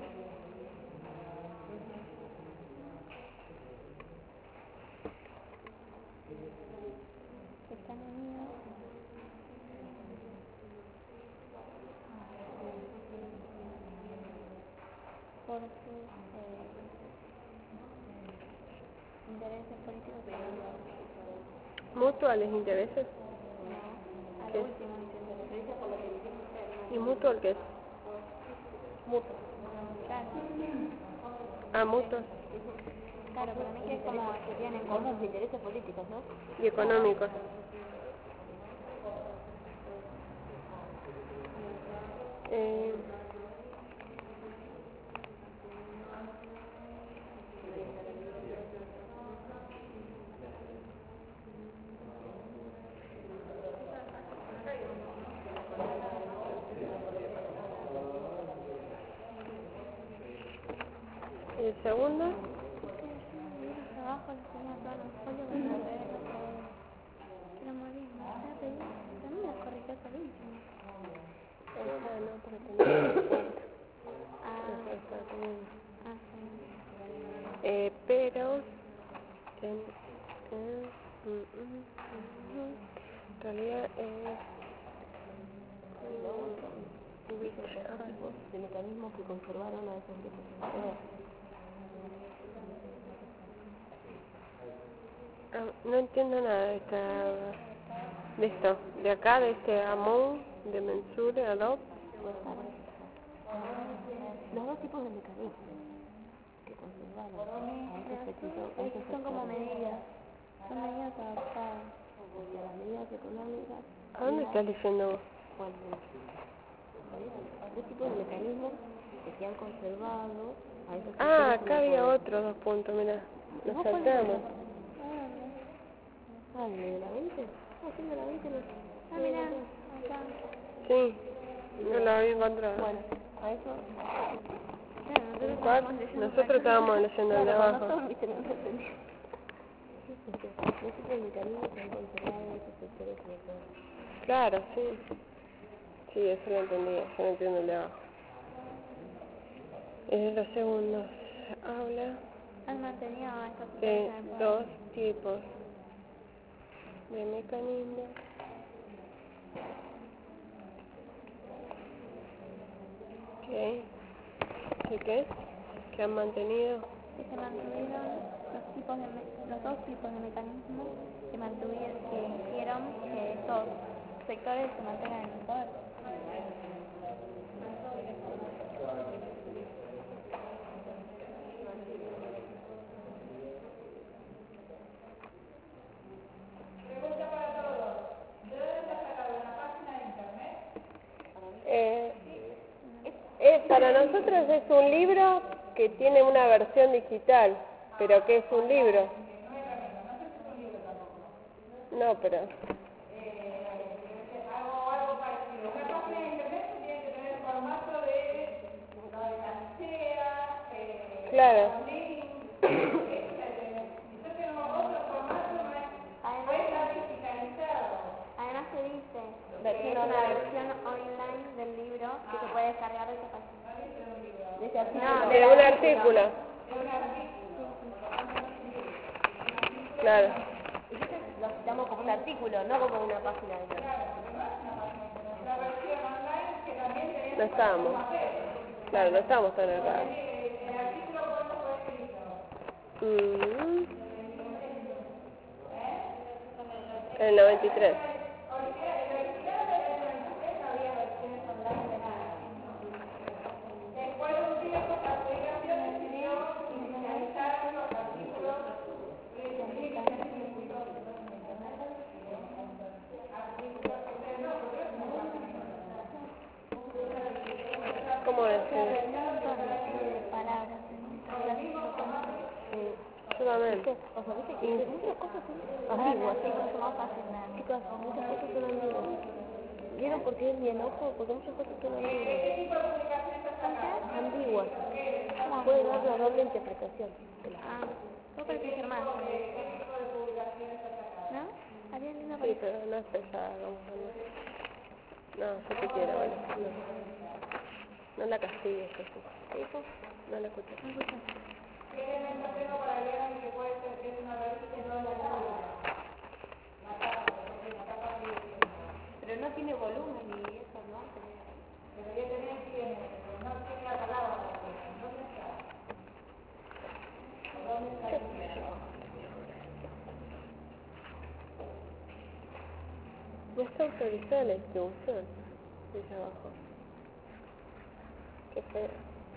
que están unidos por sus intereses políticos y económicos. ¿Mutuales intereses? No, al ¿Qué? último dice. ¿Y mutual qué es? Mutuo. Claro, Mutuos claro, para mí que es como que tienen Con los intereses políticos, ¿no? y económicos. ¿Y el segundo? Abajo les tenía todos los folios con la regla todo. Pero morir, no está pedido. También las corrigió hasta el último. Esa no, porque tenía Sí. pero en realidad es de mecanismos que conservaron a esos grupos. no entiendo nada de esto, de acá, de este among, de mensure, adopt. Los 2 tipos de mecanismos que conservaron Son como medidas. Son medidas adaptadas. hacia las medidas económicas. ¿A dónde estás leyendo vos? Bueno, otro tipo de mecanismos que se han conservado a esos Ah, sectores acá en el había poder. otros 2 puntos, mirá. Nos ¿No? ¿Cuál es saltamos. otro? Ah, ¿el de la 20? Ah, sí, de la 20 no. Ah, mirá, acá. Sí, no lo había encontrado. Bueno, a eso... Claro, ¿Cuál? Nosotros estábamos leyendo el de Claro, cuando abajo. son, viste, no lo entendí. ¿Qué tipo de mecanismos se han conservado en esos sectores en el poder? Claro, sí. Sí, eso lo entendía, yo no entiendo el de abajo. Los segundos. Habla han mantenido a estos sectores de en el poder. 2 tipos de mecanismos. Que han mantenido Que se mantuvieron los dos tipos de mecanismos que hicieron que estos sectores se mantengan en el poder. Pregunta para todos. ¿De dónde se ha sacado una página de internet? para nosotros es un libro que tiene una versión digital, pero ¿qué es un libro? No, pero Algo parecido. Una página de internet que tiene que tener formato de sea, claro. Además se dice que es una versión online del libro que se puede descargar de esa página. De ese artículo. No, De un artículo. Claro. Entonces lo citamos como un artículo, no como una página de internet. No estábamos. Claro, no estábamos tan acá. El 93. ¿Cómo es? Palabras. Yo también. O sea, viste que muchas cosas son antiguas, chicos, son más fáciles. Chicas, muchas cosas son antiguas. ¿Vieron por qué es mi enojo? Porque muchas cosas son antiguas. Ambiguas. Puede dar una doble interpretación. Ah, vos parecés Germán. ¿No? Alguien lindo Sí, parece. pero no es pesada, vamos a ver. No, yo te quiero, bueno. No la castigues, Jesús. ¿Qué dijo? No la escuché. No escucho. Pero no tiene volumen y eso, ¿no? No está autorizada la distribución. Dice abajo. Qué feo.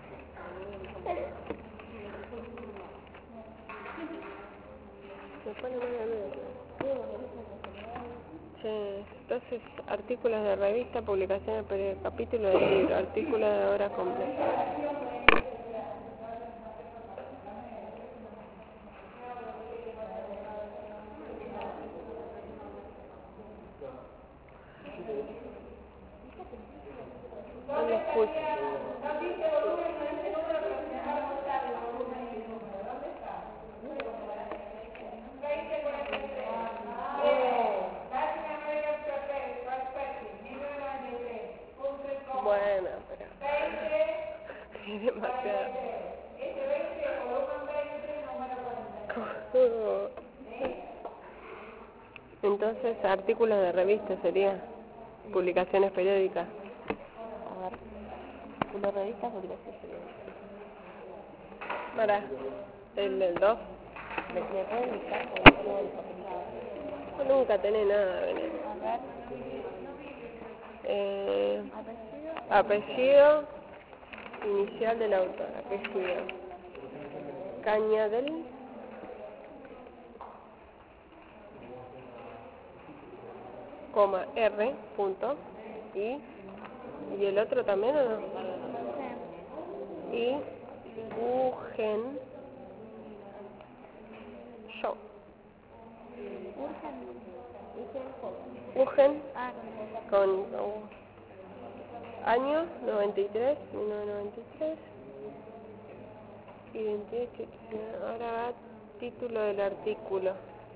Me pone mal de medio. Sí, entonces artículos de revista, publicaciones, periódicos, capítulos de libro, artículos de obra completa. No lo escucho. Bueno, pero es demasiado. Entonces, artículos de revista sería, publicaciones periódicas. A ver, una revista, publicaciones periódicas. Para, el del 2. ¿Me pueden dictar por todo el papelito? Yo nunca tenés nada, Belén. A ver, Apellido, inicial del autor, apellido. Cañadel, coma, R, punto, ¿Y el otro también o no? No sé. Y Ugen Show. Ugen Ah, con año 93, 1993. Identidad institucional. Ahora va título del artículo.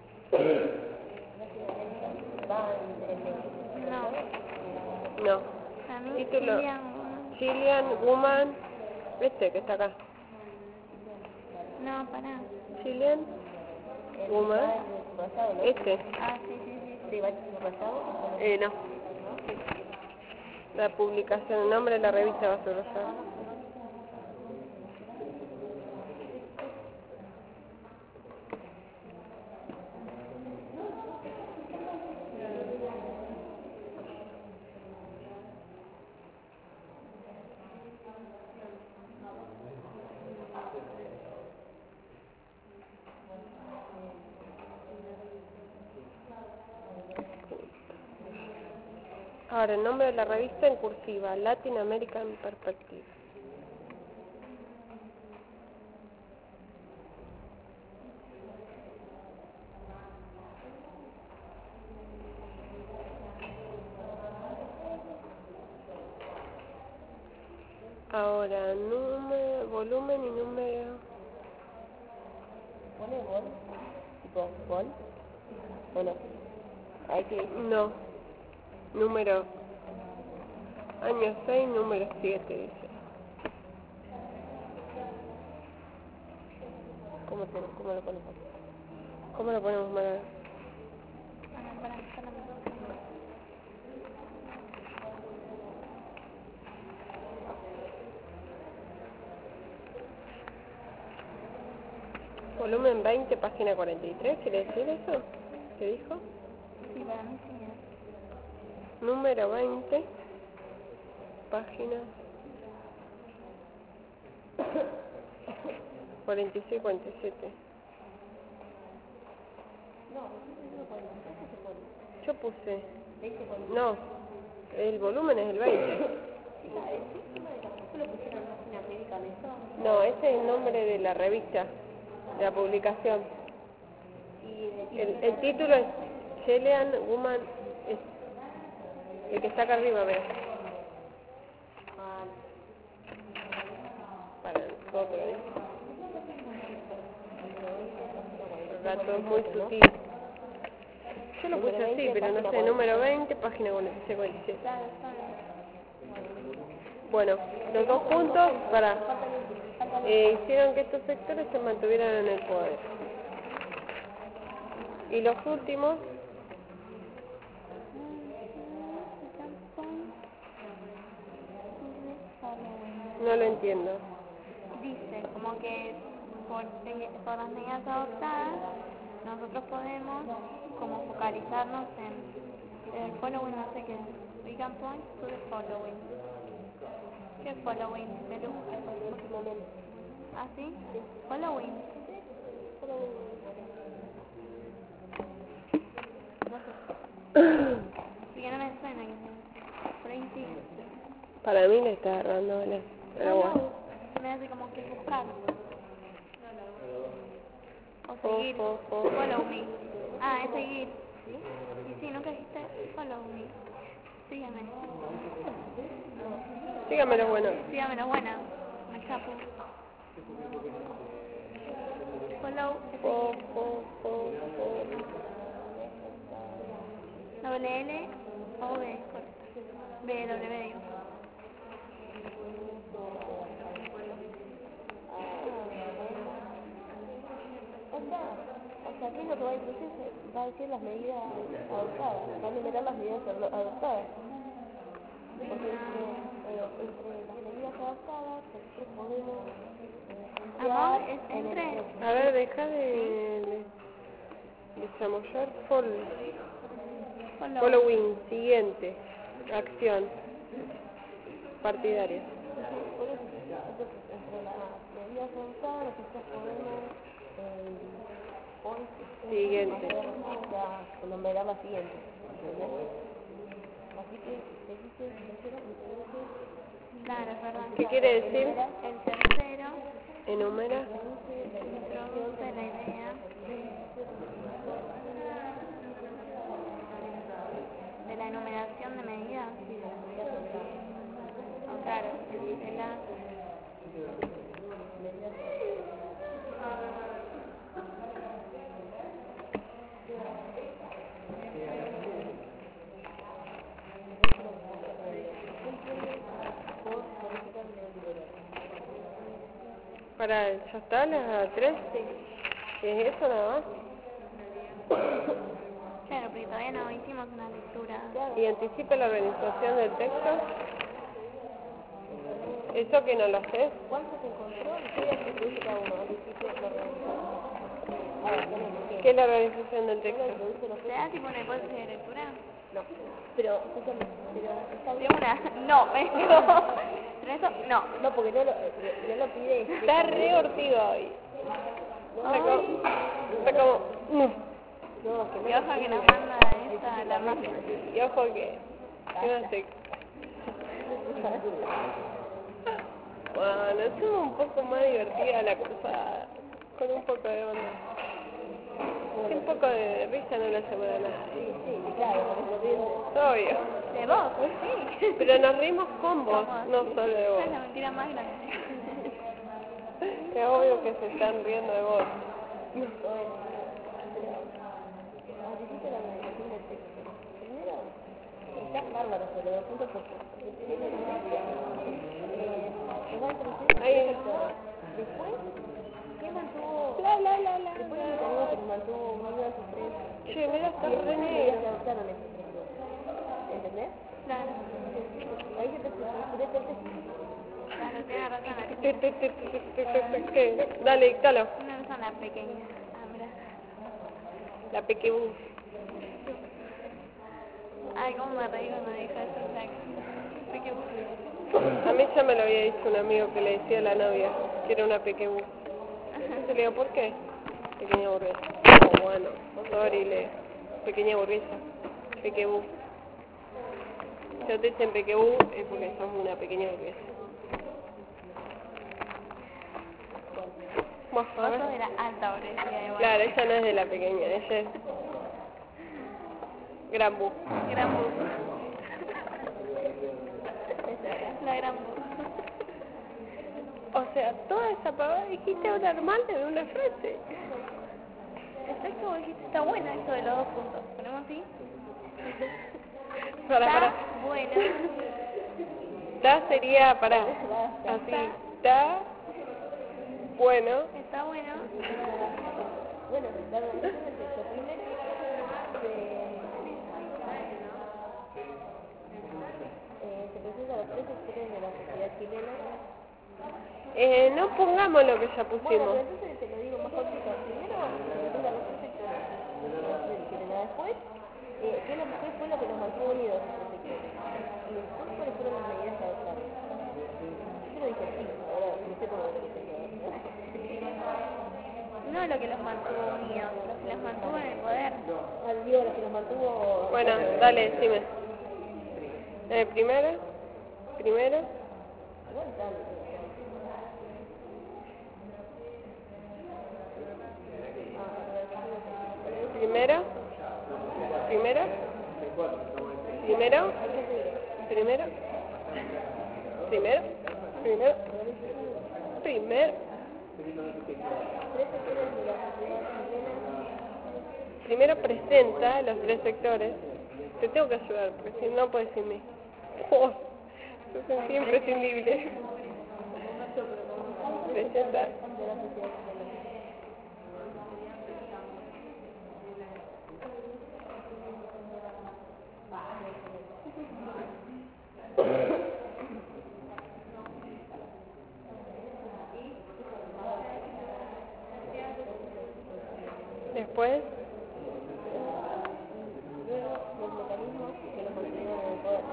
no. No. A mí Título. Chilean, Chilean Woman. Este que está acá. no, pará. Chilean Woman. Este. Ah, sí. No. La publicación, el nombre de la revista va a ser rosado. Ahora, el nombre de la revista en cursiva, Latin American Perspective. Ahora, número, volumen y número. ¿Pone bol? ¿Tipo bol? ¿O no? Hay que... No. Número. Año 6, número 7, dice. ¿Cómo lo ponemos? ¿Cómo lo ponemos, Mara? Pará. Volumen 20, página 43, ¿quiere decir eso? ¿Qué dijo? Sí, para mí sí. Número 20, página 46, 47. Yo puse. No, el volumen es el 20. No, ese es el nombre de la revista, de la publicación. El título es Chilean Woman, el que está acá arriba, veo. Para nosotros, el gato es muy sutil. Yo lo puse así, pero no sé, número 20, página 46, 47. Bueno, los dos puntos hicieron que estos sectores se mantuvieran en el poder. Y los últimos, no lo entiendo. Dice, como que por las medidas adoptadas, nosotros podemos como focalizarnos en el following, no sé qué es. We can point to the following. ¿Qué es following? ¿Ah, sí? Following. Porque no me suena que sea. Por ahí sí. Para mí le está agarrando, ¿vale? Pero bueno. Me hace como que buscar. O seguir. Follow me. Ah, es seguir. Y sí, ¿nunca dijiste follow me? Sígueme. Sígame los buenos. Sígueme lo buena. Me chapo. Follow es seguir. Doble L o B, corta. B, W, digo. O sea, ¿qué es lo que va a introducir? Va a decir las medidas adoptadas, va a enumerar las medidas adoptadas. Porque entre las medidas adoptadas, nosotros podemos Amor es entre. A ver, deja de chamullar. Following, siguiente, acción, partidaria. Entonces, entre las medidas adoptadas, nosotros podemos Siguiente. enumerar la siguiente. ¿Entendés? Claro, es verdad. ¿Qué quiere decir? El tercero Enumera. introduce la idea de la enumeración de medidas. Oh, claro, de la Para, ¿ya está las 3? ¿Es eso nada más? Claro, porque todavía no hicimos una lectura. ¿Y anticipa la organización del texto? ¿Eso que no lo haces? ¿Cuántos encontró? Y qué introduce cada uno. Al principio lo organizamos. Ahora, ¿Qué es la organización del texto? introduce los ¿Se da tipo una hipótesis de lectura? No, pero escúchame, pero está De bien. una, no, pero eso, no. No, porque no lo pide. Está re ortiga hoy. Está como... No, que Y ojo que nos manda esta, la más. Y ojo que... no sé. Bueno, es un poco más divertida la cosa, con un poco de onda. Un poco de risa no le hace mal a nadie. Sí, claro, porque se Obvio. ¿De vos? Sí. Pero nos rimos con vos, no solo de Esa vos. es la mentira más grande. Es obvio que se están riendo de vos. anticipa la organización del texto. Primero, está bárbaro sobre los puntos porque tiene nos va a introducir los Ahí. sectores. Después, ¿qué mantuvo? Después el mecanismo que nos mantuvo unidos esos tres. Che, mira, está Y re después las negro. medidas que adoptaron esos tres grupos. ¿Entendés? Claro, Ahí se te estructuré todo el texto. claro, tiene razón. Dale, dictalo. Una persona pequeña. Ah, mira. La pequebú. Ay, cómo me reí cuando dijo eso, A mí ya me lo había dicho un amigo que le decía a la novia que era una pequebú. Entonces le digo, ¿por qué? Pequeña burguesa. Oh, bueno, sorry, le pequeña burguesa. Pequebú. Si te dicen pequebú es porque sos una pequeña burguesa. Bueno, a Vos ver. sos de la alta burguesía igual. Claro, ella no es de la pequeña, ella es gran bu. Gran bu. La gran bu. O sea, toda esa pavada dijiste una normal en una frase. Después que vos dijiste, está buena esto de los dos puntos. ¿Ponemos así? Para. Bueno. Ta sería, para. Así, ta. Bueno. Está bueno. Bueno, la organización del texto. Primero, se presenta a los tres sectores de la sociedad chilena. No pongamos lo que ya Bueno, pusimos. pero entonces te lo digo más cortito. Primero, se presenta a los tres sectores de la sociedad chilena. Después, ¿qué fue lo que nos mantuvo unidos a esos sectores? Y después, ¿cuáles fueron las medidas que adoptaron? Yo lo dije así, ahora no sé cómo lo dije. No lo que los mantuvo unidos, lo que los mantuvo en el poder. Digo, lo que nos mantuvo... Bueno, dale, decime. Primero. Aguantame. Primero. Primero presenta los tres sectores. Te tengo que ayudar, porque si no puedes sin mí. Oh, sos imprescindible. Presenta. Después. Los mecanismos que nos mantienen en el poder.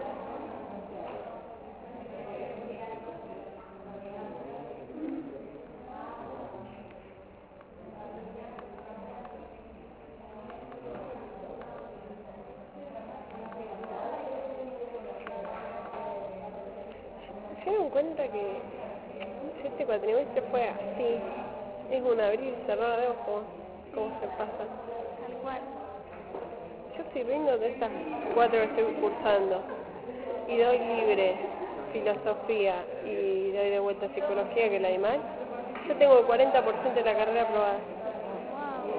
en cuenta que este cuatrimestre fue así. Es un abrir y cerrar de ojos. ¿Cómo se pasa? Tal cual. Yo estoy riendo de estas 4 que estoy cursando. Y doy libre filosofía y doy de vuelta psicología, que la di mal. Yo tengo el 40% de la carrera aprobada. Wow.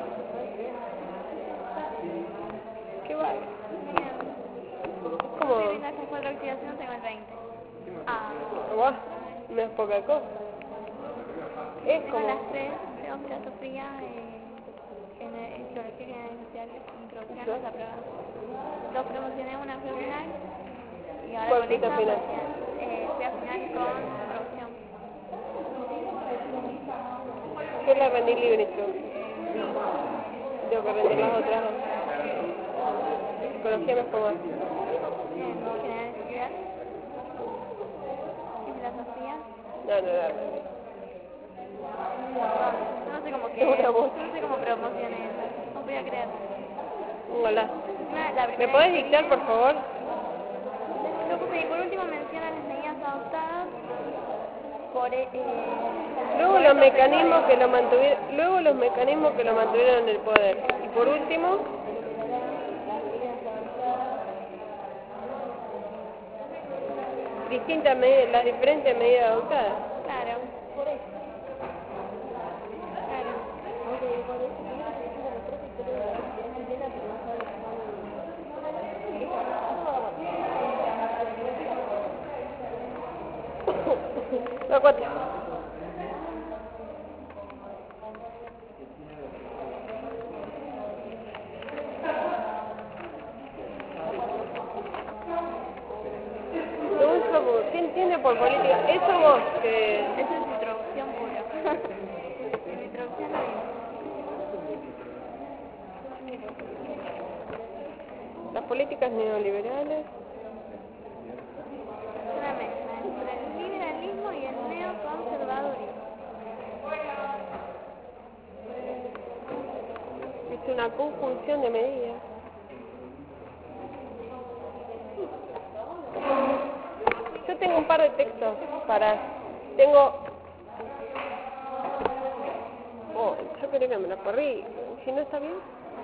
¿Qué va? Bien. ¿Cómo? Estoy viendo estas 4 actividades, no tengo el 20. Ah. Guau, no es poca cosa. Es Tengo como... las 3, tengo filosofía, geología, ingeniería industrial, introducción, ¿Sí? las aprobadas. 2 promociones, una fue final. Y ahora ¿Cuál con fuiste esta al final? fui a final con producción. Yo la rendí libre introducción. Sí. Tengo que rendir las otras dos. Psicología me fue mal. Bien, ingeniería industrial y filosofía. No, no la rendí. Yo no sé cómo Es una bocha. yo no sé cómo promocioné eso. No podía creer. Hola. La ¿Me primera podés que dictar, por favor? yo puse, y por último menciona las medidas adoptadas por Luego los mecanismos que lo mantuvieron en el poder. Y por último, las diferentes medidas adoptadas. Claro, claro. La 4. ¿Qué entiende por política? Eso vos, que... Eso es introducción pura. En introducción lo digo. Las políticas neoliberales. Es una mezcla entre el liberalismo y el neoconservadurismo. Es una conjunción de medidas. Yo tengo un par de textos para... Oh, yo creo que me lo corrí. Si no está bien...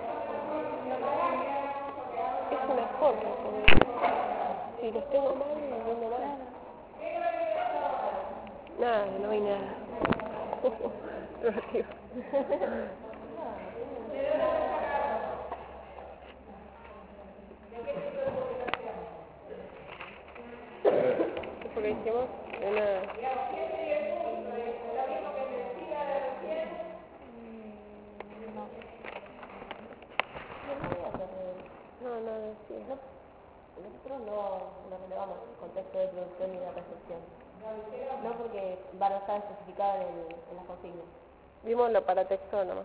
Es una forma. Si los tengo mal, los vendo mal. Nada, no hay nada. Relativo. ¿Qué fue lo que hicimos? De nada. No, nada, sí. Nosotros no relevamos el contexto de producción y de recepción. No porque van a estar especificadas en las consignas. Vimos lo paratextual nomás.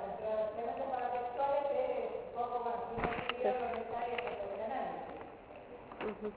Ujú.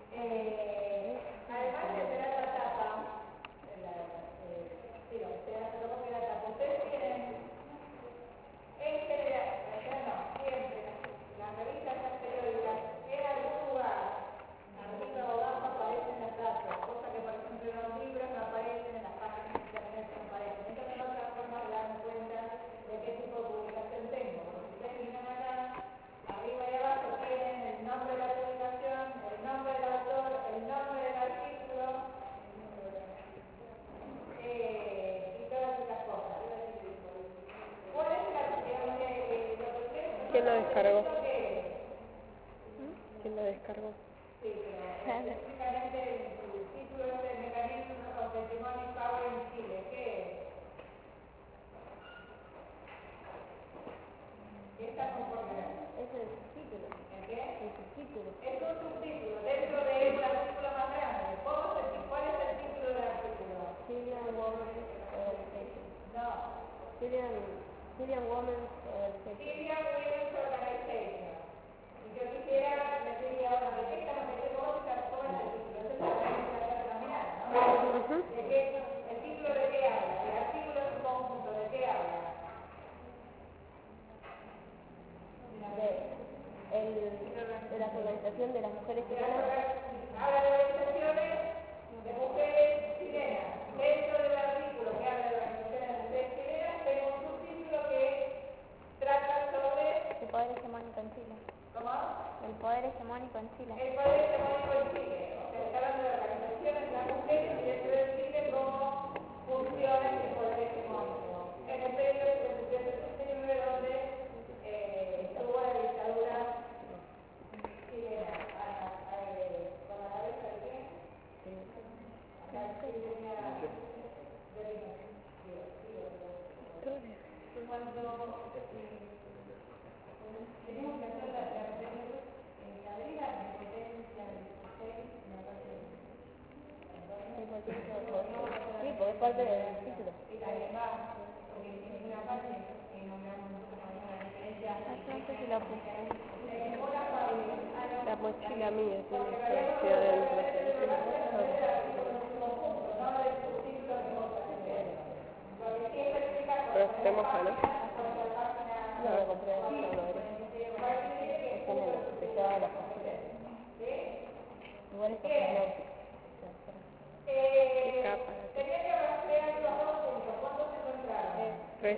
¿Quién lo descargó? ¿Quién lo descargó? Syrian Women's Organization. Ujú. De la organización de las mujeres chilenas. Sí, porque es parte del título. No sé si la puse. La mochila mía tiene que adentro. Pero se moja, ¿no? No, lo compré en San Madrid. Es en el que lleva la página. Igual esto es náutico. Qué capa. Tres.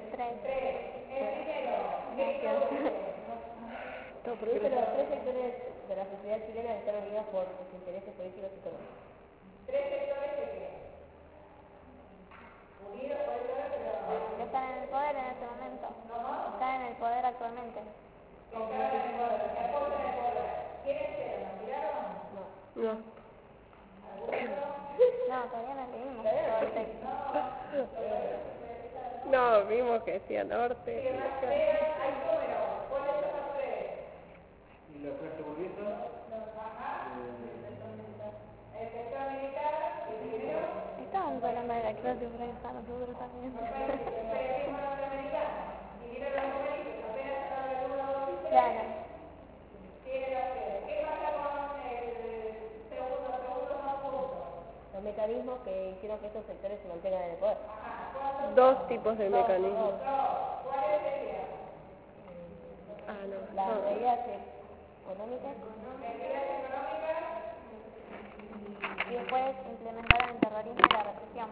Todo porque Produce los tres sectores de la sociedad chilena que están unidos por sus intereses políticos y económicos. Que están en el poder en este momento. Están en el poder actualmente. No. No, todavía no leímos todo el texto. No, vimos que decía norte. Y la clase burguesa, Estábamos hablando de la clase burguesa nosotros también. Claro. Los mecanismos que hicieron que estos sectores se mantengan en el poder. Dos tipos de mecanismos. Las medidas económicas Y después implementaron el terrorismo y la represión.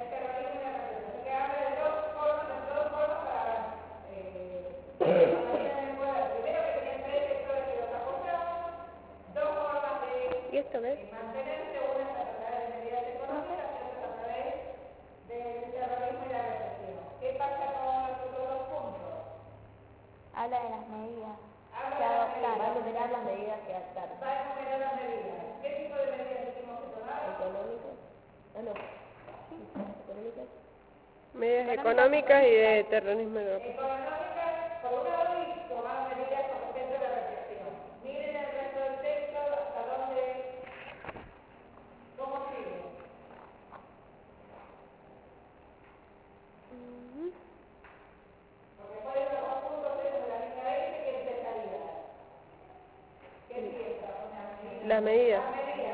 ¿Y esto ves? Habla de las medidas que va a adoptaron. enumerar las medidas que adoptaron. Económicas. No. Económicas. Medidas económicas y de terrorismo y de represión. Las medidas.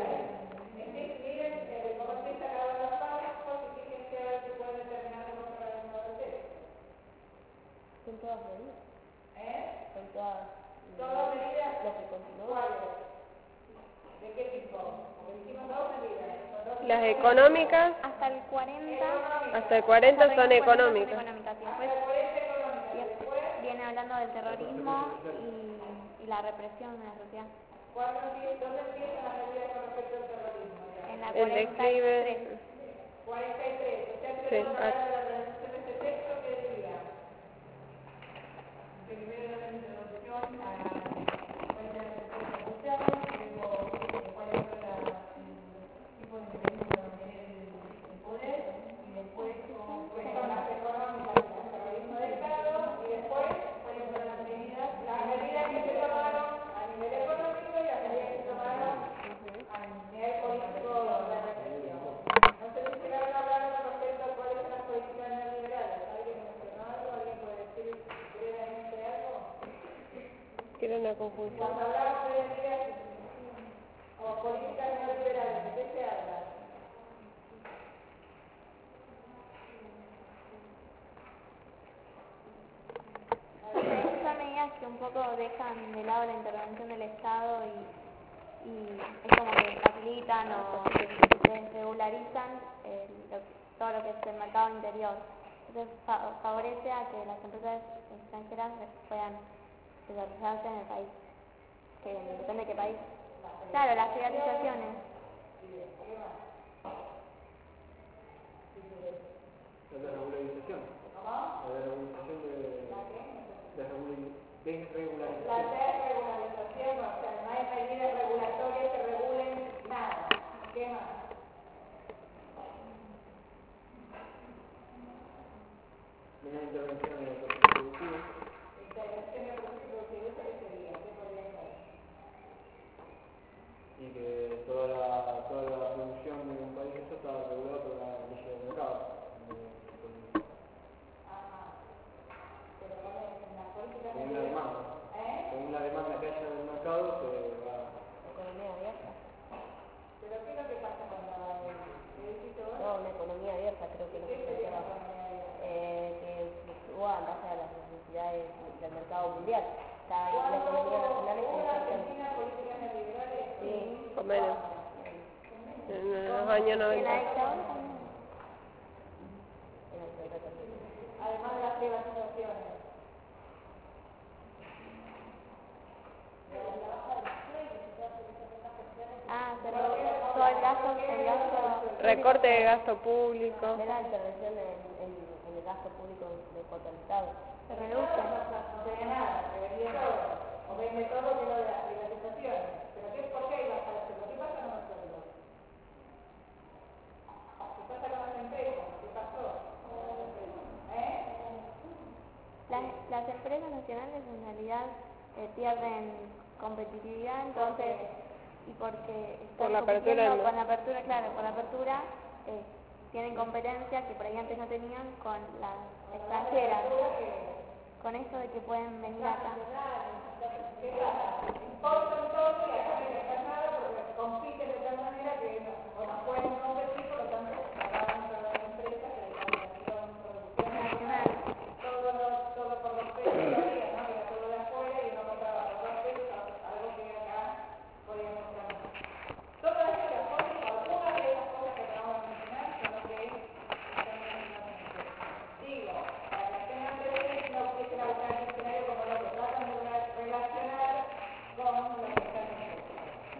Son todas medidas. Son todas medidas. Lo que continúa. ¿De qué tipo? Porque dijimos dos medidas. Las económicas, Hasta el 40. hasta el 40 son económicas. Y después viene hablando del terrorismo y la represión en la sociedad. ¿Dónde empiezan las medidas con respecto al terrorismo? En la El 43. declive. 43. O sea, que Sí, la redacción de este texto, ¿qué diría? Primero la introducción a cuál era el texto asociado, luego cuál era el tipo de mecanismo para mantener el poder, y después cómo fue las económicas, el terrorismo de Estado, y después cuáles fueron las medidas que se tomaron a nivel económico y las medidas que se tomaron a nivel político de represión. No sé si llegaron a hablar con respecto a cuáles son las políticas neoliberales. ¿Alguien mencionó algo? ¿Alguien puede decir brevemente algo? Quieren una conjunción. Cuando hablamos de medidas o políticas neoliberales, ¿de qué se habla? Son medidas que un poco dejan de lado la intervención del Estado y es como que facilitan o desregularizan todo lo que es el mercado interior. Entonces favorece a que las empresas extranjeras puedan desarrollarse en el país, que depende de qué país. Claro, las privatizaciones. la desregularización. La desregularización desregularización. La desregularización, o sea, no hay medidas regulatorias que regulen nada. ¿Qué más? Una intervención en el proceso el mercado mundial. Está ahí la economía nacional es Argentina, políticas neoliberales, sí, o menos. En los años En la 90. dictadura también. en la dictadura también. además de las privatizaciones. Ah, se redujo el gasto Recorte de gasto público. De la intervención en el gasto público de cuanto al Estado. se reduce. No se ve nada, se vendía todo, o vende todo que lo de las privatizaciones. Pero ¿por qué hay bajar el sueldo? ¿Qué pasa con los sueldos? ¿Qué pasa con las empresas? ¿Qué pasó con las empresas? Las empresas nacionales en realidad pierden competitividad, entonces, y porque Por están la apertura compitiendo del con la apertura, claro, con la apertura tienen competencia que por ahí antes no tenían con las extranjeras, con esto de que pueden venir acá. ¿Qué pasa? Importan todo y acá no hay que hacer nada porque compiten de tal manera que no pueden competir, por lo tanto, pagamos a las empresas que la producción Nacional. todo por los precios que había, ¿no? Era todo de afuera y no compraba por los precios, algo que acá podíamos hacer. Todas estas cosas, algunas de esas cosas que acabamos de mencionar son lo que están mencionando. Digo, para que estén antecedentes no empiecen a buscar el diccionario como lo que tratan de relacionar con lo que están haciendo.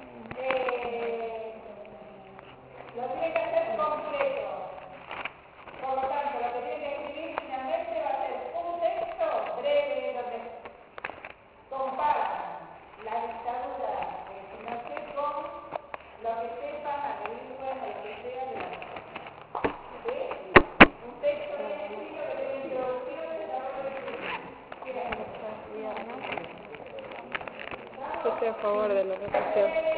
Lo tiene que hacer completo. Por lo tanto, lo que tiene que escribir finalmente va a ser un texto breve donde comparan la dictadura de Pinochet con lo que sepan, averigüen, lo que sea de la ¿sí? Un texto bien escrito que tiene introducción, desarrollo de Yo estoy a favor de la represión.